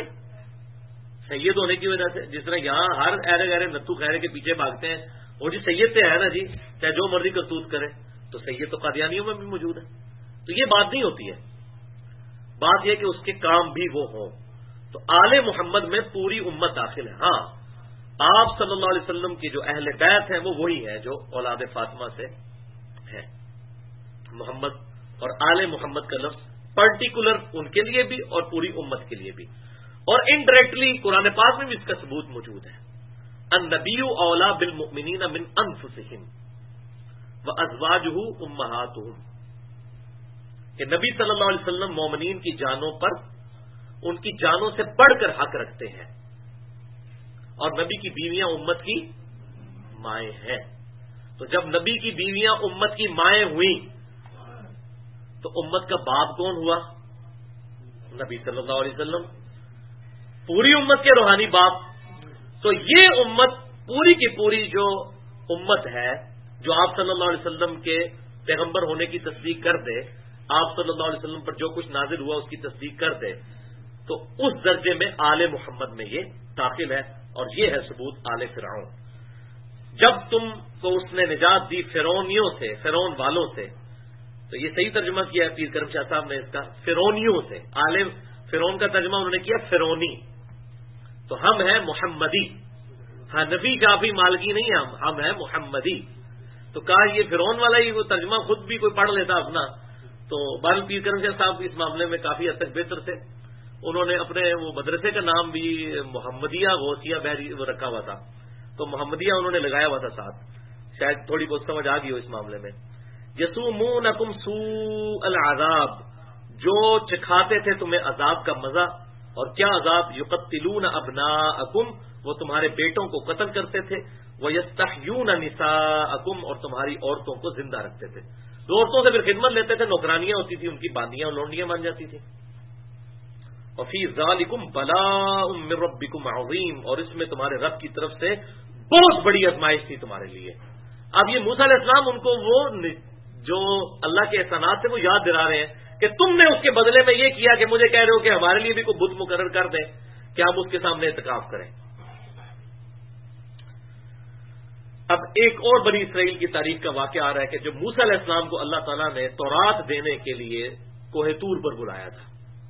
سید ہونے کی وجہ سے. جس طرح یہاں ہر ایرے گہرے نتو خیرے کے پیچھے بھاگتے ہیں وہ جی سید سے ہے نا جی, چاہے جو مرضی کرتوت کرے, تو سید تو قادیانیوں میں بھی موجود ہے. تو یہ بات نہیں ہوتی ہے, بات یہ کہ اس کے کام بھی وہ ہوں. تو آل محمد میں پوری امت داخل ہے. ہاں, آپ صلی اللہ علیہ وسلم کی جو اہل بیت ہیں وہ وہی ہے جو اولاد فاطمہ سے ہے. محمد اور آل محمد کا لفظ پرٹیکولر ان کے لیے بھی اور پوری امت کے لیے بھی, اور انڈائریکٹلی قرآن پاک میں بھی اس کا ثبوت موجود ہے. النبی اولا بالمؤمنین من انفسہم وازواجہ امہاتہم, کہ نبی صلی اللہ علیہ وسلم مومنین کی جانوں پر ان کی جانوں سے بڑھ کر حق رکھتے ہیں, اور نبی کی بیویاں امت کی مائیں ہیں. تو جب نبی کی بیویاں امت کی مائیں ہوئیں تو امت کا باپ کون ہوا؟ نبی صلی اللہ علیہ وسلم, پوری امت کے روحانی باپ. تو یہ امت پوری کی پوری جو امت ہے جو آپ صلی اللہ علیہ وسلم کے پیغمبر ہونے کی تصدیق کر دے, آپ صلی اللہ علیہ وسلم پر جو کچھ نازل ہوا اس کی تصدیق کر دے, تو اس درجے میں آل محمد میں یہ داخل ہے. اور یہ ہے ثبوت آل فرعون. جب تم کو اس نے نجات دی فرعونیوں سے, فرعون والوں سے, تو یہ صحیح ترجمہ کیا ہے پیر کرم شاہ صاحب نے اس کا, فرعونیوں سے. آل فرعون کا ترجمہ انہوں نے کیا فرعونی. تو ہم ہیں محمدی, حنفی کافی مالکی نہیں ہیں ہم ہیں محمدی. تو کہا یہ فرعون والا ہی وہ ترجمہ خود بھی کوئی پڑھ لیتا اپنا. تو بال پیر کرم شاہ صاحب اس معاملے میں کافی حد تک بہتر تھے. انہوں نے اپنے وہ مدرسے کا نام بھی محمدیہ غوثیہ بحری وہ رکھا ہوا تھا, تو محمدیہ انہوں نے لگایا ہوا تھا ساتھ. شاید تھوڑی بہت سمجھ آ گئی ہو اس معاملے میں. یسومونکم سوء العذاب, جو چکھاتے تھے تمہیں عذاب کا مزہ. اور کیا عذاب؟ یقتلون ابناءکم, وہ تمہارے بیٹوں کو قتل کرتے تھے. ویستحیون نساءکم, اور تمہاری عورتوں کو زندہ رکھتے تھے. تو عورتوں سے پھر خدمت لیتے تھے, نوکرانیاں ہوتی تھی, ان کی باندیاں اور لونڈیاں بن جاتی تھی. وفی ذالکم بلاء من ربکم عظیم, اور اس میں تمہارے رب کی طرف سے بہت بڑی آزمائش تھی تمہارے لیے. اب یہ موسیٰ علیہ السلام ان کو وہ جو اللہ کے احسانات سے وہ یاد دلا رہے ہیں کہ تم نے اس کے بدلے میں یہ کیا کہ مجھے کہہ رہے ہو کہ ہمارے لیے بھی کوئی بت مقرر کر دیں کہ ہم اس کے سامنے اعتکاف کریں. اب ایک اور بنی اسرائیل کی تاریخ کا واقعہ آ رہا ہے کہ جب موسیٰ علیہ السلام کو اللہ تعالیٰ نے تورات دینے کے لیے کوہ طور پر بلایا تھا.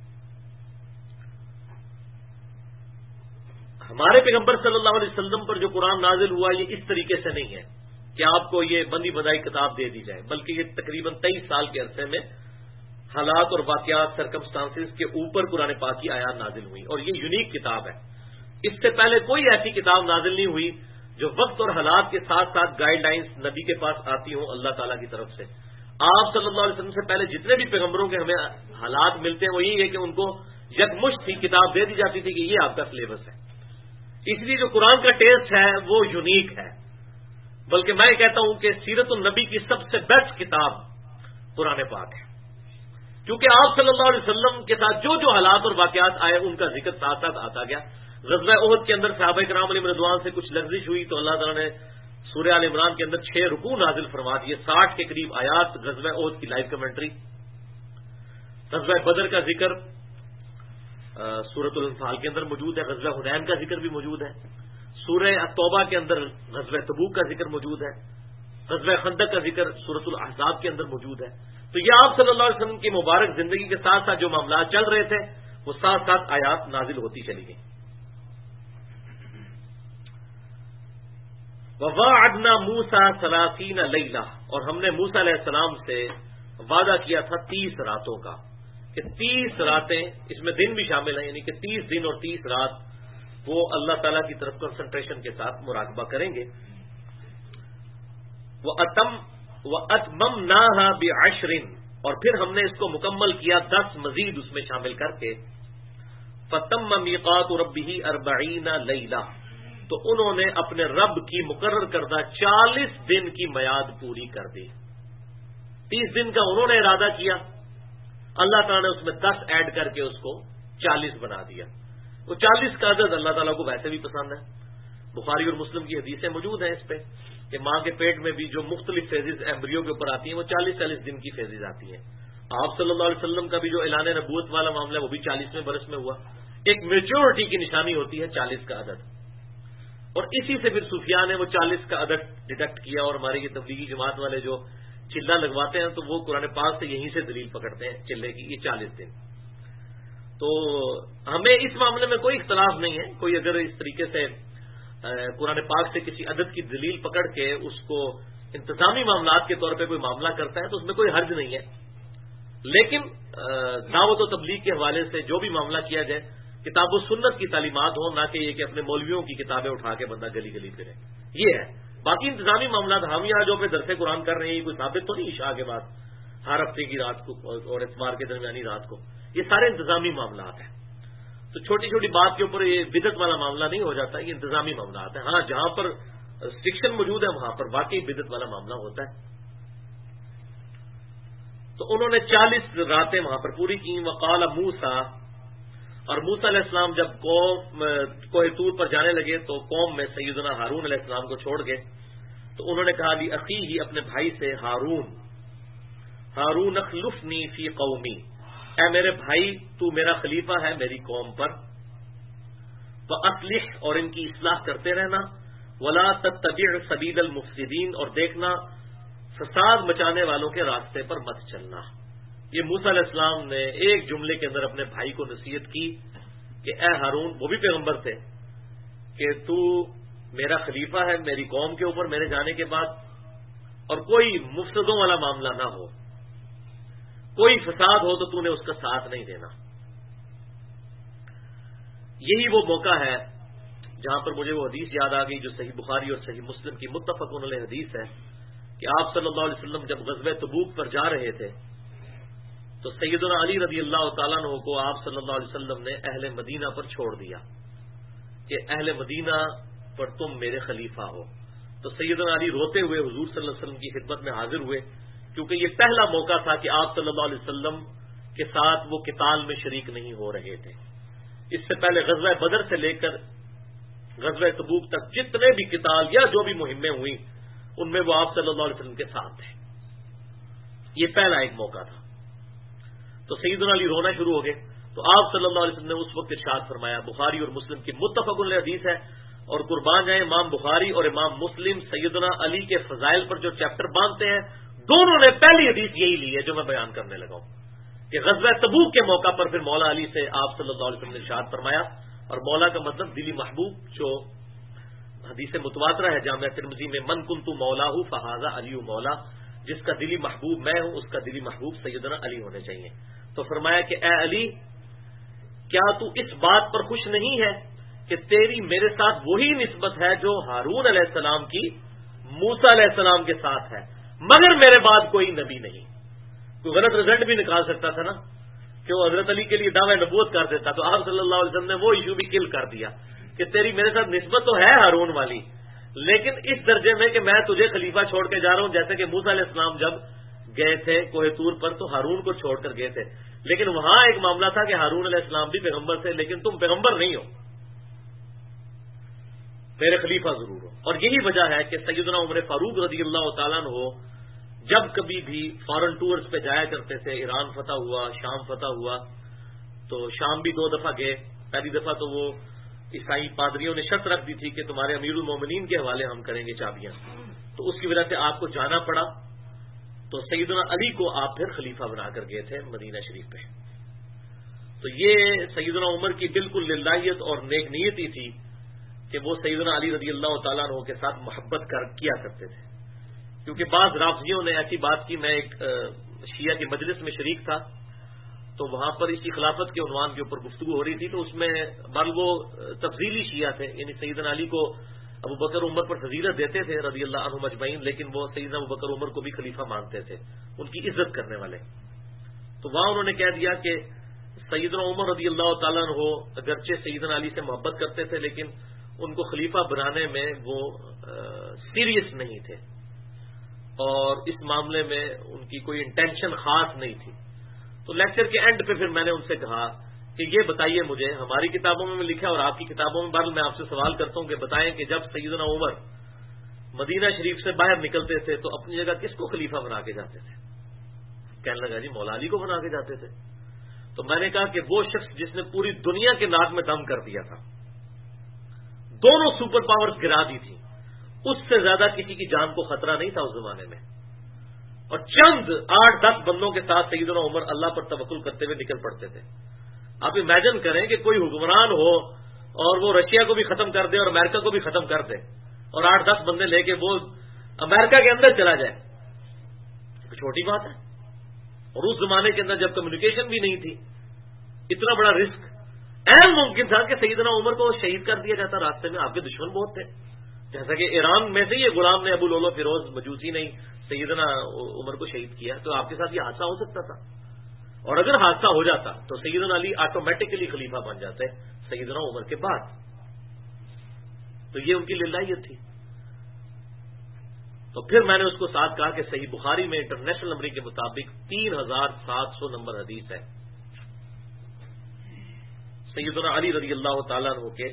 ہمارے پیغمبر صلی اللہ علیہ وسلم پر جو قرآن نازل ہوا یہ اس طریقے سے نہیں ہے کہ آپ کو یہ بندی بدائی کتاب دے دی جائے, بلکہ یہ تقریباً 23 سال کے عرصے میں حالات اور واقعات سرکمسٹانسز کے اوپر قرآن پاک کی آیات نازل ہوئی, اور یہ یونیک کتاب ہے. اس سے پہلے کوئی ایسی کتاب نازل نہیں ہوئی جو وقت اور حالات کے ساتھ ساتھ گائیڈ لائنز نبی کے پاس آتی ہوں اللہ تعالیٰ کی طرف سے. آپ صلی اللہ علیہ وسلم سے پہلے جتنے بھی پیغمبروں کے ہمیں حالات ملتے ہیں وہ یہی ہے کہ ان کو یکمشت تھی کتاب دے دی جاتی تھی کہ یہ آپ کا سلیبس ہے. اس لیے جو قرآن کا ٹیسٹ ہے وہ یونیک ہے, بلکہ میں کہتا ہوں کہ سیرت النبی کی سب سے بیسٹ کتاب قرآن پاک ہے, کیونکہ آپ صلی اللہ علیہ وسلم کے ساتھ جو جو حالات اور واقعات آئے ان کا ذکر ساتھ ساتھ آتا گیا. غزوہ احد کے اندر صحابہ کرام علیہم رضوان سے کچھ لغزش ہوئی تو اللہ تعالیٰ نے سورہ آل عمران کے اندر 6 رکوع نازل فرما دیے, 60 کے قریب آیات غزوہ احد کی لائیو کمنٹری. غزوہ بدر کا ذکر سورۃ الانفال کے اندر موجود ہے, غزوہ حنین کا ذکر بھی موجود ہے, سورہ توبہ کے اندر غزوہ تبوک کا ذکر موجود ہے, غزوہ خندق کا ذکر سورۃ الاحزاب کے اندر موجود ہے. تو یہ آپ صلی اللہ علیہ وسلم کی مبارک زندگی کے ساتھ ساتھ جو معاملات چل رہے تھے وہ ساتھ ساتھ آیات نازل ہوتی چلی گئی. وَوَعَدْنَا مُوسَىٰ 30 لَيْلَةً, اور ہم نے موسیٰ علیہ السلام سے وعدہ کیا تھا 30 راتوں کا, کہ 30 راتیں, اس میں دن بھی شامل ہیں, یعنی کہ 30 دن اور 30 رات وہ اللہ تعالیٰ کی طرف کنسنٹریشن کے ساتھ مراقبہ کریں گے. وَأَتْمَمْنَاهَا بِعَشْرٍ, اور پھر ہم نے اس کو مکمل کیا 10 مزید اس میں شامل کر کے. فَتَمَّ مِيقَاتُ رَبِّهِ 40 لَيْلَةً, تو انہوں نے اپنے رب کی مقرر کردہ 40 دن کی میعاد پوری کر دی. 30 دن کا انہوں نے ارادہ کیا, اللہ تعالیٰ نے اس میں 10 ایڈ کر کے اس کو 40 بنا دیا. وہ 40 کا عدد اللہ تعالیٰ کو ویسے بھی پسند ہے. بخاری اور مسلم کی حدیثیں موجود ہیں اس پہ کہ ماں کے پیٹ میں بھی جو مختلف فیزز ایمبریو کے اوپر آتی ہیں وہ 40-40 دن کی فیزز آتی ہیں. آپ صلی اللہ علیہ وسلم کا بھی جو اعلان نبوت والا معاملہ ہے وہ بھی 40ویں برس میں ہوا. ایک میچورٹی کی نشانی ہوتی ہے 40 کا عدد, اور اسی سے پھر صوفیاء نے وہ 40 کا عدد ڈیڈکٹ کیا, اور ہمارے یہ تبلیغی جماعت والے جو چلہ لگواتے ہیں تو وہ قرآن پاک سے یہیں سے دلیل پکڑتے ہیں چلے کی, یہ 40 دن. تو ہمیں اس معاملے میں کوئی اختلاف نہیں ہے. کوئی اگر اس طریقے سے قرآن پاک سے کسی عدد کی دلیل پکڑ کے اس کو انتظامی معاملات کے طور پہ کوئی معاملہ کرتا ہے تو اس میں کوئی حرج نہیں ہے. لیکن دعوت و تبلیغ کے حوالے سے جو بھی معاملہ کیا جائے کتاب و سنت کی تعلیمات ہوں, نہ کہ یہ کہ اپنے مولویوں کی کتابیں اٹھا کے بندہ گلی گلی پھرے, یہ ہے. باقی انتظامی معاملات ہم یہاں جو پہ درس قرآن کر رہے ہیں یہ کوئی ثابت تو نہیں عشاء کے بعد ہر ہفتے کی رات کو اور اتوار کے درمیانی رات کو, یہ سارے انتظامی معاملات ہیں. تو چھوٹی چھوٹی بات کے اوپر یہ بدعت والا معاملہ نہیں ہو جاتا, یہ انتظامی معاملات ہیں. ہاں جہاں پر ریسٹرکشن موجود ہے وہاں پر واقعی بدعت والا معاملہ ہوتا ہے. تو انہوں نے 40 راتیں وہاں پر پوری کی. وقال موسیٰ, اور موسیٰ علیہ السلام جب قوم کوہ طور پر جانے لگے تو قوم میں سیدنا ہارون علیہ السلام کو چھوڑ گئے. تو انہوں نے کہا لی اخیہ, اپنے بھائی سے, ہارون اخلفنی فی قومی, اے میرے بھائی تو میرا خلیفہ ہے میری قوم پر. فاصلح, اور ان کی اصلاح کرتے رہنا. ولا تتبع سبیل المفسدین, اور دیکھنا فساد مچانے والوں کے راستے پر مت چلنا. یہ موسیٰ علیہ السلام نے ایک جملے کے اندر اپنے بھائی کو نصیحت کی کہ اے ہارون, وہ بھی پیغمبر تھے, کہ تو میرا خلیفہ ہے میری قوم کے اوپر میرے جانے کے بعد, اور کوئی مفسدوں والا معاملہ نہ ہو, کوئی فساد ہو تو نے اس کا ساتھ نہیں دینا. یہی وہ موقع ہے جہاں پر مجھے وہ حدیث یاد آ گئی جو صحیح بخاری اور صحیح مسلم کی متفق علیہ حدیث ہے کہ آپ صلی اللہ علیہ وسلم جب غزوہ تبوک پر جا رہے تھے تو سیدنا علی رضی اللہ تعالیٰ عنہ کو آپ صلی اللہ علیہ وسلم نے اہل مدینہ پر چھوڑ دیا کہ اہل مدینہ پر تم میرے خلیفہ ہو. تو سیدنا علی روتے ہوئے حضور صلی اللہ علیہ وسلم کی خدمت میں حاضر ہوئے, کیونکہ یہ پہلا موقع تھا کہ آپ صلی اللہ علیہ وسلم کے ساتھ وہ قتال میں شریک نہیں ہو رہے تھے. اس سے پہلے غزوہ بدر سے لے کر غزوہ تبوک تک جتنے بھی قتال یا جو بھی مہمیں ہوئیں ان میں وہ آپ صلی اللہ علیہ وسلم کے ساتھ تھے. یہ پہلا ایک موقع تھا. تو سیدنا علی رونا شروع ہو گئے. تو آپ صلی اللہ علیہ وسلم نے اس وقت ارشاد فرمایا, بخاری اور مسلم کی متفق علیہ حدیث ہے, اور قربان جائیں امام بخاری اور امام مسلم سیدنا علی کے فضائل پر جو چیپٹر باندھتے ہیں دونوں نے پہلی حدیث یہی لی ہے جو میں بیان کرنے لگا ہوں کہ غزوہ تبوک کے موقع پر پھر مولا علی سے آپ صلی اللہ علیہ وسلم نے ارشاد فرمایا. اور مولا کا مطلب دلی محبوب, جو حدیث متواترہ ہے جامعہ ترمذی میں, من کنت مولا ہوں فہذا علی مولا, جس کا دلی محبوب میں ہوں اس کا دلی محبوب سیدنا علی ہونے چاہیے. تو فرمایا کہ اے علی, کیا تو اس بات پر خوش نہیں ہے کہ تیری میرے ساتھ وہی نسبت ہے جو ہارون علیہ السلام کی موسیٰ علیہ السلام کے ساتھ ہے, مگر میرے بعد کوئی نبی نہیں. کوئی غلط رزلٹ بھی نکال سکتا تھا نا کہ وہ حضرت علی کے لیے دعوی نبوت کر دیتا. تو آپ صلی اللہ علیہ وسلم نے وہ ایشو بھی کل کر دیا کہ تیری میرے ساتھ نسبت تو ہے ہارون والی, لیکن اس درجے میں کہ میں تجھے خلیفہ چھوڑ کے جا رہا ہوں, جیسے کہ موسیٰ علیہ السلام جب گئے تھے کوہ طور پر تو ہارون کو چھوڑ کر گئے تھے, لیکن وہاں ایک معاملہ تھا کہ ہارون علیہ السلام بھی پیغمبر تھے, لیکن تم پیغمبر نہیں ہو, میرے خلیفہ ضرور ہو. اور یہی وجہ ہے کہ سیدنا عمر فاروق رضی اللہ تعالیٰ عنہ جب کبھی بھی فارن ٹورز پہ جایا کرتے تھے, ایران فتح ہوا, شام فتح ہوا, تو شام بھی 2 دفعہ گئے. پہلی دفعہ تو وہ عیسائی پادریوں نے شرط رکھ دی تھی کہ تمہارے امیر المومنین کے حوالے ہم کریں گے چابیاں, تو اس کی وجہ سے آپ کو جانا پڑا. تو سیدنا علی کو آپ پھر خلیفہ بنا کر گئے تھے مدینہ شریف پہ. تو یہ سیدنا عمر کی بالکل للہیت اور نیک نیتی تھی کہ وہ سیدنا علی رضی اللہ تعالیٰ عنہ کے ساتھ محبت کیا کرتے تھے. کیونکہ بعض رافضیوں نے ایسی بات کی, میں ایک شیعہ کی مجلس میں شریک تھا, تو وہاں پر اسی خلافت کے عنوان کے اوپر گفتگو ہو رہی تھی. تو اس میں بل وہ تفضیلی شیعہ تھے, یعنی سیدنا علی کو ابو بکر عمر پر فضیلت دیتے تھے رضی اللہ عنہم اجمعین, لیکن وہ سیدنا ابو بکر عمر کو بھی خلیفہ مانتے تھے, ان کی عزت کرنے والے. تو وہاں انہوں نے کہہ دیا کہ سیدنا عمر رضی اللہ تعالیٰ عنہ اگرچہ سیدنا علی سے محبت کرتے تھے, لیکن ان کو خلیفہ بنانے میں وہ سیریس نہیں تھے, اور اس معاملے میں ان کی کوئی انٹینشن خاص نہیں تھی. تو لیکچر کے اینڈ پہ پھر میں نے ان سے کہا کہ یہ بتائیے مجھے, ہماری کتابوں میں لکھا اور آپ کی کتابوں میں, بہرحال میں آپ سے سوال کرتا ہوں کہ بتائیں کہ جب سیدنا عمر مدینہ شریف سے باہر نکلتے تھے تو اپنی جگہ کس کو خلیفہ بنا کے جاتے تھے؟ کہنے لگا جی مولا علی کو بنا کے جاتے تھے. تو میں نے کہا کہ وہ شخص جس نے پوری دنیا کے ناک میں دم کر دیا تھا، دونوں سپر پاورز گرا دی تھی، اس سے زیادہ کسی کی جان کو خطرہ نہیں تھا اس زمانے میں. اور چند 8-10 بندوں کے ساتھ سیدنا عمر اللہ پر توکل کرتے ہوئے نکل پڑتے تھے. آپ امیجن کریں کہ کوئی حکمران ہو اور وہ رشیا کو بھی ختم کر دے اور امریکہ کو بھی ختم کر دے اور 8-10 بندے لے کے وہ امریکہ کے اندر چلا جائے، چھوٹی بات ہے. اور اس زمانے کے اندر جب کمیونیکیشن بھی نہیں تھی، اتنا بڑا رسک اہم ممکن تھا کہ سیدنا عمر کو شہید کر دیا جاتا راستے میں. آپ کے دشمن بہت تھے، جیسا کہ ایران میں سے یہ غلام نے ابو لولو فیروز مجوسی نے سیدنا عمر کو شہید کیا، تو آپ کے ساتھ یہ حادثہ ہو سکتا تھا. اور اگر حادثہ ہو جاتا تو سیدنا علی آٹومیٹکلی خلیفہ بن جاتے سیدنا عمر کے بعد. تو یہ ان کی للہیت تھی. تو پھر میں نے اس کو ساتھ کہا کہ صحیح بخاری میں انٹرنیشنل نمبر کے مطابق 3700 نمبر حدیث ہے سیدنا علی رضی اللہ تعالیٰ عنہ کے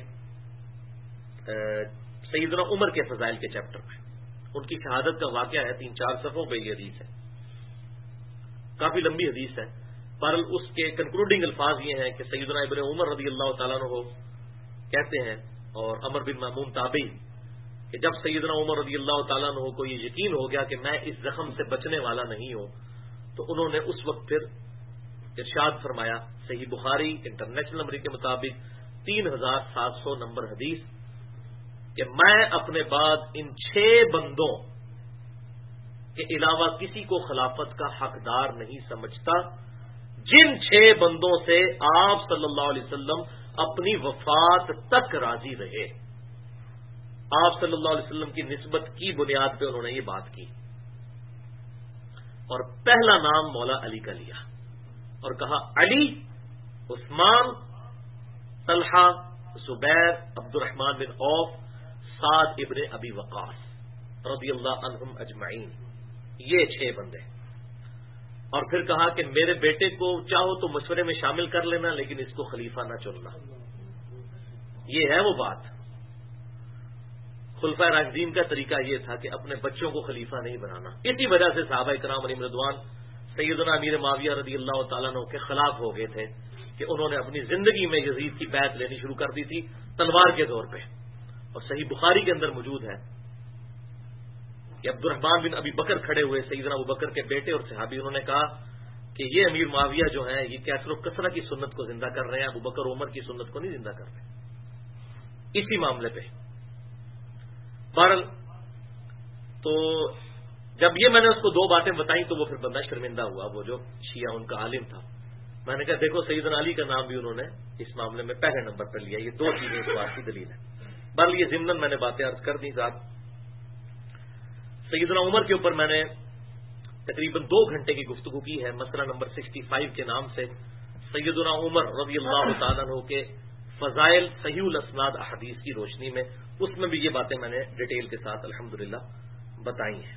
سیدنا عمر کے فضائل کے چیپٹر میں. ان کی شہادت کا واقعہ ہے، 3-4 صفحوں پہ یہ حدیث ہے، کافی لمبی حدیث ہے. پر اس کے کنکلوڈنگ الفاظ یہ ہیں کہ سیدنا ابن عمر رضی اللہ تعالیٰ عنہ کہتے ہیں، اور عمر بن مامون تابعی، کہ جب سیدنا عمر رضی اللہ تعالیٰ عنہ کو یہ یقین ہو گیا کہ میں اس زخم سے بچنے والا نہیں ہوں، تو انہوں نے اس وقت پھر ارشاد فرمایا، صحیح بخاری انٹرنیشنل نمبر کے مطابق 3700 نمبر حدیث، کہ میں اپنے بعد ان 6 بندوں کے علاوہ کسی کو خلافت کا حقدار نہیں سمجھتا، جن 6 بندوں سے آپ صلی اللہ علیہ وسلم اپنی وفات تک راضی رہے. آپ صلی اللہ علیہ وسلم کی نسبت کی بنیاد پہ انہوں نے یہ بات کی، اور پہلا نام مولا علی کا لیا اور کہا علی، عثمان، طلحہ، زبیر، عبد الرحمن بن عوف، سعد ابن ابی وقاص رضی اللہ عنہم اجمعین، یہ 6 بندے. اور پھر کہا کہ میرے بیٹے کو چاہو تو مشورے میں شامل کر لینا، لیکن اس کو خلیفہ نہ چننا. یہ ہے وہ بات. خلفائے راشدین کا طریقہ یہ تھا کہ اپنے بچوں کو خلیفہ نہیں بنانا. اسی وجہ سے صحابہ کرام علیہم رضوان سیدنا امیر معاویہ رضی اللہ تعالیٰ عنہ کے خلاف ہو گئے تھے کہ انہوں نے اپنی زندگی میں یزید کی بیعت لینی شروع کر دی تھی تلوار کے طور پہ. اور صحیح بخاری کے اندر موجود ہے کہ عبد الرحمن بن ابی بکر کھڑے ہوئے، سیدنا ابو بکر کے بیٹے اور صحابی، انہوں نے کہا کہ یہ امیر معاویہ جو ہیں یہ کیسر و کثرہ کی سنت کو زندہ کر رہے ہیں، ابو بکر عمر کی سنت کو نہیں زندہ کر رہے. اسی معاملے پہ بہرحال تو جب یہ میں نے اس کو 2 باتیں بتائیں تو وہ پھر بندہ شرمندہ ہوا، وہ جو شیعہ ان کا عالم تھا. میں نے کہا دیکھو سیدنا علی کا نام بھی انہوں نے اس معاملے میں پہلے نمبر پر لیا. یہ 2 چیزیں اس بات کی دلیل ہے. بہرحال یہ ضمناً میں نے باتیں عرض کر دی. صاحب سیدنا عمر کے اوپر میں نے تقریباً 2 گھنٹے کی گفتگو کی ہے، مسئلہ نمبر 65 کے نام سے. سیدنا عمر رضی اللہ تعالیٰ عنہ کے فضائل صحیح الاسناد احادیث کی روشنی میں، اس میں بھی یہ باتیں میں نے ڈیٹیل کے ساتھ الحمدللہ بتائی ہیں.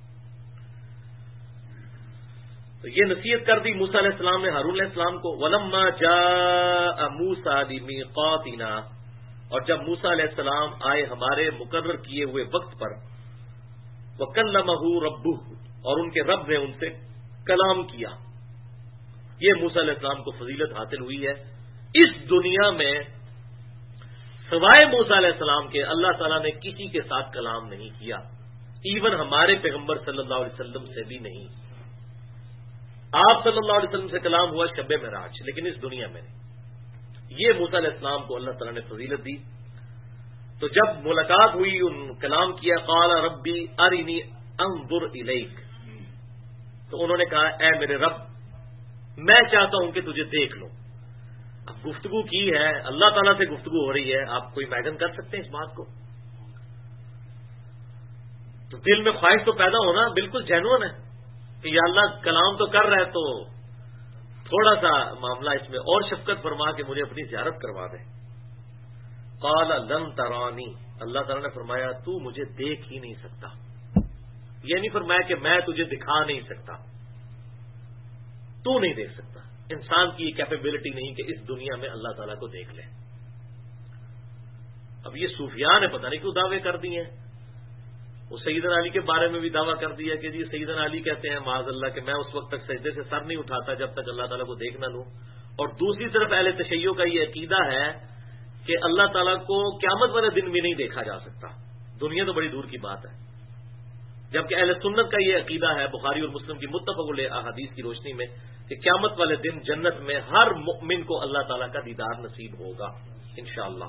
تو یہ نصیحت کر دی موسیٰ علیہ السلام نے ہارون علیہ السلام کو. وَلَمَّا جَاءَ مُوسَىٰ لِمِيقَاتِنَا، اور جب موسیٰ علیہ السلام آئے ہمارے مقرر کیے ہوئے وقت پر، وَكَلَّمَهُ رَبُّهُ، اور ان کے رب نے ان سے کلام کیا. یہ موسیٰ علیہ السلام کو فضیلت حاصل ہوئی ہے. اس دنیا میں سوائے موسیٰ علیہ السلام کے اللہ تعالیٰ نے کسی کے ساتھ کلام نہیں کیا، ایون ہمارے پیغمبر صلی اللہ علیہ وسلم سے بھی نہیں. آپ صلی اللہ علیہ وسلم سے کلام ہوا شب معراج، لیکن اس دنیا میں نہیں. یہ موسیٰ علیہ السلام کو اللہ تعالیٰ نے فضیلت دی. تو جب ملاقات ہوئی، ان کلام کیا، قال ربی ارنی انظر الیک، تو انہوں نے کہا اے میرے رب میں چاہتا ہوں کہ تجھے دیکھ لوں. اب گفتگو کی ہے، اللہ تعالیٰ سے گفتگو ہو رہی ہے، آپ کوئی امیجن کر سکتے ہیں اس بات کو؟ تو دل میں خواہش تو پیدا ہونا بالکل جینوئن ہے کہ یا اللہ کلام تو کر رہا ہے، تو تھوڑا سا معاملہ اس میں اور شفقت فرما کے مجھے اپنی زیارت کروا دے. قال لن ترانی، اللہ تعالیٰ نے فرمایا تو مجھے دیکھ ہی نہیں سکتا. یہ نہیں فرمایا کہ میں تجھے دکھا نہیں سکتا، تو نہیں دیکھ سکتا. انسان کی یہ کیپیبلٹی نہیں کہ اس دنیا میں اللہ تعالیٰ کو دیکھ لے. اب یہ صوفیاء نے پتہ نہیں کیوں دعوے کر دیے ہیں. وہ سیدنا علی کے بارے میں بھی دعویٰ کر دیا کہ جی سیدنا علی کہتے ہیں معاذ اللہ کہ میں اس وقت تک سجدے سے سر نہیں اٹھاتا جب تک اللہ تعالیٰ کو دیکھ نہ لوں. اور دوسری طرف اہل تشیع کا یہ عقیدہ ہے کہ اللہ تعالیٰ کو قیامت والے دن بھی نہیں دیکھا جا سکتا. دنیا تو بڑی دور کی بات ہے. جبکہ اہل سنت کا یہ عقیدہ ہے بخاری اور مسلم کی متفق علیہ احادیث کی روشنی میں کہ قیامت والے دن جنت میں ہر مؤمن کو اللہ تعالیٰ کا دیدار نصیب ہوگا انشاءاللہ.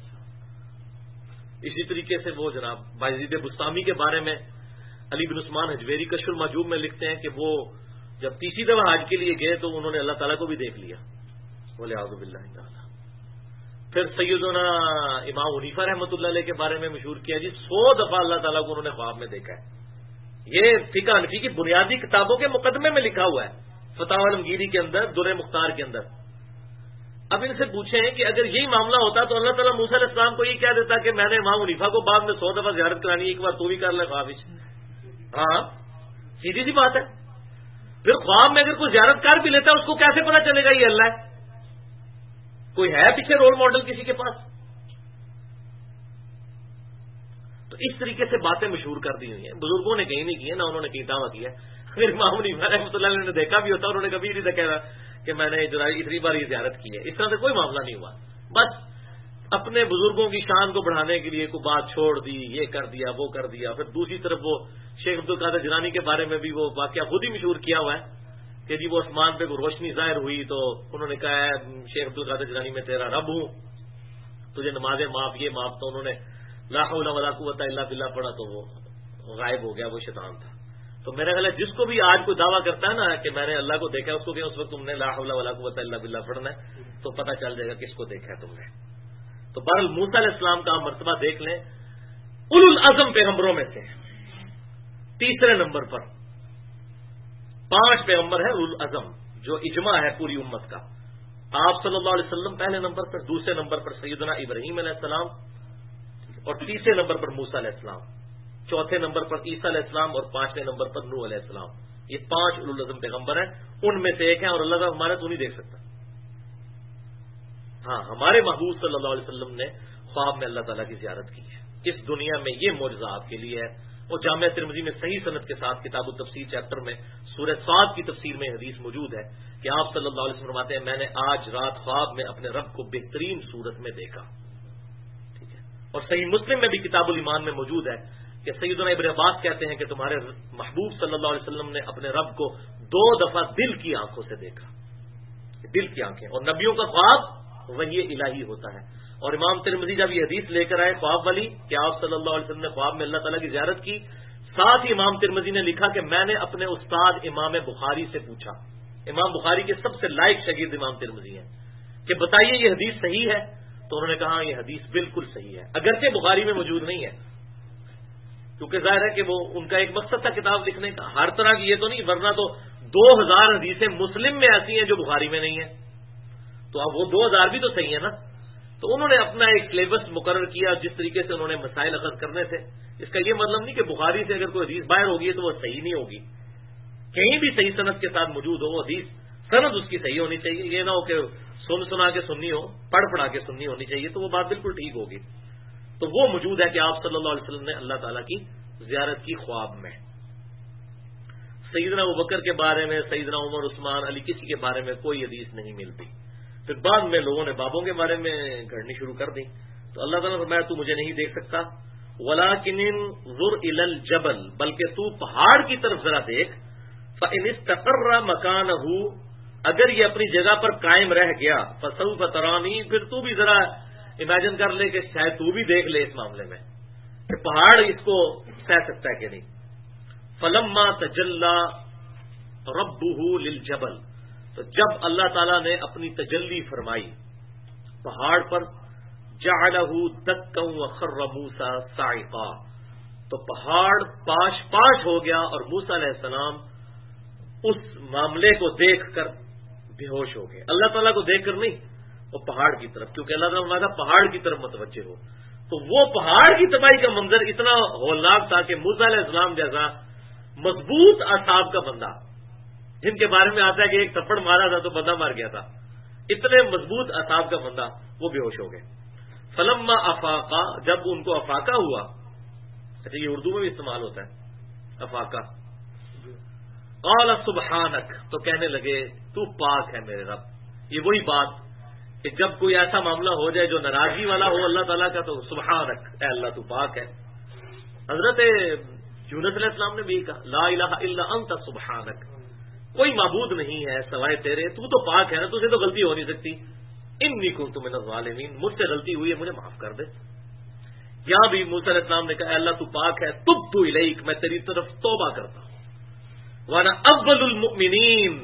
اسی طریقے سے وہ جناب بایزید بستامی کے بارے میں علی بن عثمان حجویری کشف المحجوب میں لکھتے ہیں کہ وہ جب تیسری دفعہ حج کے لیے گئے تو انہوں نے اللہ تعالیٰ کو بھی دیکھ لیا. وَلِعَوْذُ بِاللَّهِ تَعَالَى. پھر سیدنا امام حنیفہ رحمۃ اللہ علیہ کے بارے میں مشہور کیا جی 100 دفعہ اللہ تعالیٰ کو انہوں نے خواب میں دیکھا ہے. یہ فقہ حنفی کی بنیادی کتابوں کے مقدمے میں لکھا ہوا ہے, فتاوی علمگیری کے اندر, در مختار کے اندر. اب ان سے پوچھیں کہ اگر یہی معاملہ ہوتا تو اللہ تعالیٰ موسیٰ علیہ السلام کو یہ کہہ دیتا کہ میں نے امام حنیفہ کو بعد میں 100 دفعہ زیارت کرانی, ایک بار تو بھی کر لے خوابش. ہاں سیدھی سی بات ہے. پھر خواب میں اگر کوئی زیارت کر بھی لیتا ہے اس کو کیسے پتا چلے گا یہ اللہ ہے؟ کوئی ہے پیچھے رول ماڈل کسی کے پاس؟ تو اس طریقے سے باتیں مشہور کر دی ہوئی ہیں. بزرگوں نے کہیں نہیں کی ہے, نہ انہوں نے کہیں دعویٰ کیا. اگر امام حنیفہ رحمۃ اللہ علیہ نے دیکھا بھی ہوتا انہوں نے کبھی نہیں دیکھا کہ میں نے اتنی بار یہ زیارت کی ہے. اس طرح سے کوئی معاملہ نہیں ہوا. بس اپنے بزرگوں کی شان کو بڑھانے کے لیے کوئی بات چھوڑ دی, یہ کر دیا وہ کر دیا. پھر دوسری طرف وہ شیخ عبد القادر جیلانی کے بارے میں بھی وہ واقعہ خود ہی مشہور کیا ہوا ہے کہ جی وہ آسمان پہ کوئی روشنی ظاہر ہوئی تو انہوں نے کہا ہے شیخ عبد القادر جیلانی میں تیرا رب ہوں, تجھے نمازیں معاف, یہ معاف. تو انہوں نے لا حول ولا قوت الا باللہ پڑھا تو وہ غائب ہو گیا, وہ شیطان تھا. تو میرا خیال ہے جس کو بھی آج کوئی دعویٰ کرتا ہے نا کہ میں نے اللہ کو دیکھا ہے, اس کو کہ اس وقت تم نے لا حول ولا قوت الا باللہ پڑھنا ہے تو پتہ چل جائے گا کس کو دیکھا ہے تم نے. تو بہرحال موسیٰ علیہ السلام کا مرتبہ دیکھ لیں, اولو العزم پیغمبروں میں سے تیسرے نمبر پر. 5 پیغمبر ہے اولو العزم جو اجماع ہے پوری امت کا. آپ صلی اللہ علیہ وسلم پہلے نمبر پر, دوسرے نمبر پر سیدنا ابراہیم علیہ السلام, اور تیسرے نمبر پر موسیٰ علیہ السلام, چوتھے نمبر پر عیسیٰ علیہ السلام, اور 5ویں نمبر پر نوح علیہ السلام. یہ 5 اولو العزم پیغمبر ہیں. ان میں سے ایک ہے اور اللہ کا ہمارا تو نہیں دیکھ سکتا. ہاں ہمارے محبوب صلی اللہ علیہ وسلم نے خواب میں اللہ تعالیٰ کی زیارت کی ہے. اس دنیا میں یہ معجزہ آپ کے لیے ہے. وہ جامعہ ترمذی میں صحیح سند کے ساتھ کتاب التفسیر چیپٹر میں سورہ صاد کی تفسیر میں حدیث موجود ہے کہ آپ صلی اللہ علیہ وسلم فرماتے ہیں میں نے آج رات خواب میں اپنے رب کو بہترین صورت میں دیکھا. ٹھیک ہے. اور صحیح مسلم میں بھی کتاب الایمان میں موجود ہے کہ سیدنا ابن عباس کہتے ہیں کہ تمہارے محبوب صلی اللہ علیہ وسلم نے اپنے رب کو 2 دفعہ دل کی آنکھوں سے دیکھا. دل کی آنکھیں, اور نبیوں کا خواب وحی الہی ہوتا ہے. اور امام ترمذی جب یہ حدیث لے کر آئے خواب والی کہ آپ صلی اللہ علیہ وسلم نے خواب میں اللہ تعالیٰ کی زیارت کی, ساتھ ہی امام ترمذی نے لکھا کہ میں نے اپنے استاد امام بخاری سے پوچھا. امام بخاری کے سب سے لائق شاگرد امام ترمذی ہیں کہ بتائیے یہ حدیث صحیح ہے؟ تو انہوں نے کہا یہ حدیث بالکل صحیح ہے, اگرچہ بخاری میں موجود نہیں ہے کیونکہ ظاہر ہے کہ وہ ان کا ایک مقصد تھا کتاب لکھنے کا. ہر طرح کی یہ تو نہیں, ورنہ تو 2000 حدیثیں مسلم میں ایسی ہیں جو بخاری میں نہیں ہیں. تو اب وہ 2000 بھی تو صحیح ہے نا. تو انہوں نے اپنا ایک سلیبس مقرر کیا جس طریقے سے انہوں نے مسائل اخذ کرنے تھے. اس کا یہ مطلب نہیں کہ بخاری سے اگر کوئی حدیث باہر ہوگی تو وہ صحیح نہیں ہوگی. کہیں بھی صحیح سند کے ساتھ موجود ہو وہ حدیث, سند اس کی صحیح ہونی چاہیے. یہ نہ ہو کہ سنا کے سننی ہو, پڑھا کے سننی ہونی چاہیے, تو وہ بات بالکل ٹھیک ہوگی. تو وہ موجود ہے کہ آپ صلی اللہ علیہ وسلم نے اللہ تعالیٰ کی زیارت کی خواب میں. سیدنا ابوبکر کے بارے میں, سیدنا عمر, عثمان, علی, کسی کے بارے میں کوئی حدیث نہیں ملتی. پھر بعد میں لوگوں نے بابوں کے بارے میں گھڑنی شروع کر دی. تو اللہ تعالیٰ نے فرمایا تو مجھے نہیں دیکھ سکتا, وَلَٰكِنِ انظُرْ إِلَى الْجَبَلِ, بلکہ تو پہاڑ کی طرف ذرا دیکھ. فَإِنِ اسْتَقَرَّ مَكَانَهُ, اگر یہ اپنی جگہ پر قائم رہ گیا, فَسَوْفَ تَرَانِي, پھر تو بھی ذرا امیجن کر لے کہ شاید تو بھی دیکھ لے اس معاملے میں کہ پہاڑ اس کو سہ سکتا ہے کہ نہیں. فَلَمَّا تَجَلَّى رَبُّهُ لِلْجَبَلِ, تو جب اللہ تعالیٰ نے اپنی تجلی فرمائی پہاڑ پر, جعلہ دکا وخر موسیٰ صاعقا, تو پہاڑ پاش پاش ہو گیا اور موسیٰ علیہ السلام اس معاملے کو دیکھ کر بے ہوش ہو گئے. اللہ تعالیٰ کو دیکھ کر نہیں, وہ پہاڑ کی طرف, کیونکہ اللہ تعالیٰ نے پہاڑ کی طرف متوجہ ہو. تو وہ پہاڑ کی تباہی کا منظر اتنا ہولناک تھا کہ موسیٰ علیہ السلام جیسا مضبوط اعصاب کا بندہ, جن کے بارے میں آتا ہے کہ ایک تھپڑ مارا تھا تو بندہ مار گیا تھا, اتنے مضبوط اعصاب کا بندہ, وہ بے ہوش ہو گئے. فلما افاقا, جب ان کو افاقہ ہوا, اچھا یہ اردو میں بھی استعمال ہوتا ہے افاقہ. قال سبحانک، تو کہنے لگے تو پاک ہے میرے رب. یہ وہی بات کہ جب کوئی ایسا معاملہ ہو جائے جو ناراضگی والا ہو اللہ تعالیٰ کا تو سبحانک، اے اللہ تو پاک ہے. حضرت یونس علیہ السلام نے بھی کہا لا الہ الا انت سبحانک، کوئی معبود نہیں ہے سوائے تیرے، تو پاک ہے نا، تجھے تو غلطی ہو نہیں سکتی. انی کنت من الظالمین، مجھ سے غلطی ہوئی ہے مجھے معاف کر دے. یہاں بھی موسیٰ علیہ السلام نے کہا اے اللہ تو پاک ہے، تبت الیک، میں تیری طرف توبہ کرتا ہوں. وانا اول المؤمنین،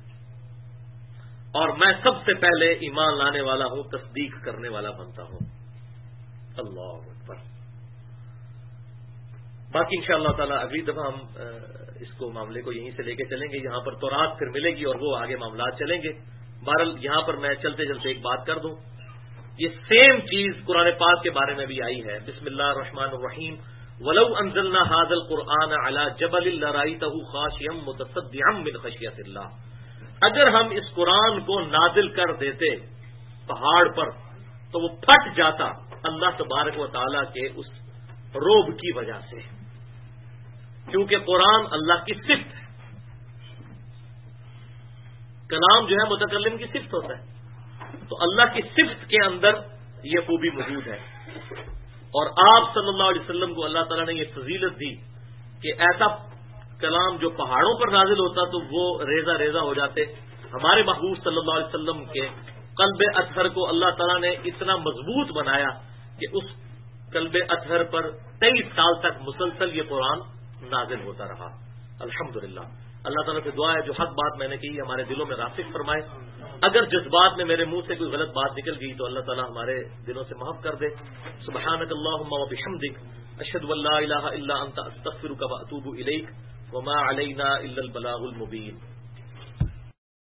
اور میں سب سے پہلے ایمان لانے والا ہوں، تصدیق کرنے والا بنتا ہوں. اللہ اکبر. باقی انشاءاللہ تعالی اگلی دفعہ ہم اس کو معاملے کو یہیں سے لے کے چلیں گے. یہاں پر تورات پھر ملے گی اور وہ آگے معاملات چلیں گے. بہرحال یہاں پر میں چلتے چلتے ایک بات کر دوں، یہ سیم چیز قرآن پاک کے بارے میں بھی آئی ہے. بسم اللہ الرحمن الرحیم. وَلَوْ أَنزَلْنَا هَذَا الْقُرْآنَ عَلَى جَبَلٍ لَرَأَيْتَهُ خَاشِعًا مُتَصَدِّعًا مِنْ خَشْيَةِ اللَّهِ، اگر ہم اس قرآن کو نازل کر دیتے پہاڑ پر تو وہ پھٹ جاتا اللہ تبارک و تعالیٰ کے اس روب کی وجہ سے، کیونکہ قرآن اللہ کی صفت ہے. کلام جو ہے متکلم کی صفت ہوتا ہے، تو اللہ کی صفت کے اندر یہ خوبی موجود ہے. اور آپ صلی اللہ علیہ وسلم کو اللہ تعالیٰ نے یہ فضیلت دی کہ ایسا کلام جو پہاڑوں پر نازل ہوتا تو وہ ریزہ ریزہ ہو جاتے. ہمارے محبوب صلی اللہ علیہ وسلم کے قلب اطہر کو اللہ تعالیٰ نے اتنا مضبوط بنایا کہ اس قلب اطہر پر 23 سال تک مسلسل یہ قرآن نازل ہوتا رہا. الحمدللہ. اللہ تعالیٰ سے دعا ہے جو حق بات میں نے کی ہمارے دلوں میں راسخ فرمائے. اگر جذبات میں میرے منہ سے کوئی غلط بات نکل گئی تو اللہ تعالیٰ ہمارے دلوں سے معاف کر دے. سبحانک اللہم و بحمدک، اشہد ان لا الہ الا انت، استغفرک و اتوب الیک، وما علینا الا البلاغ المبین.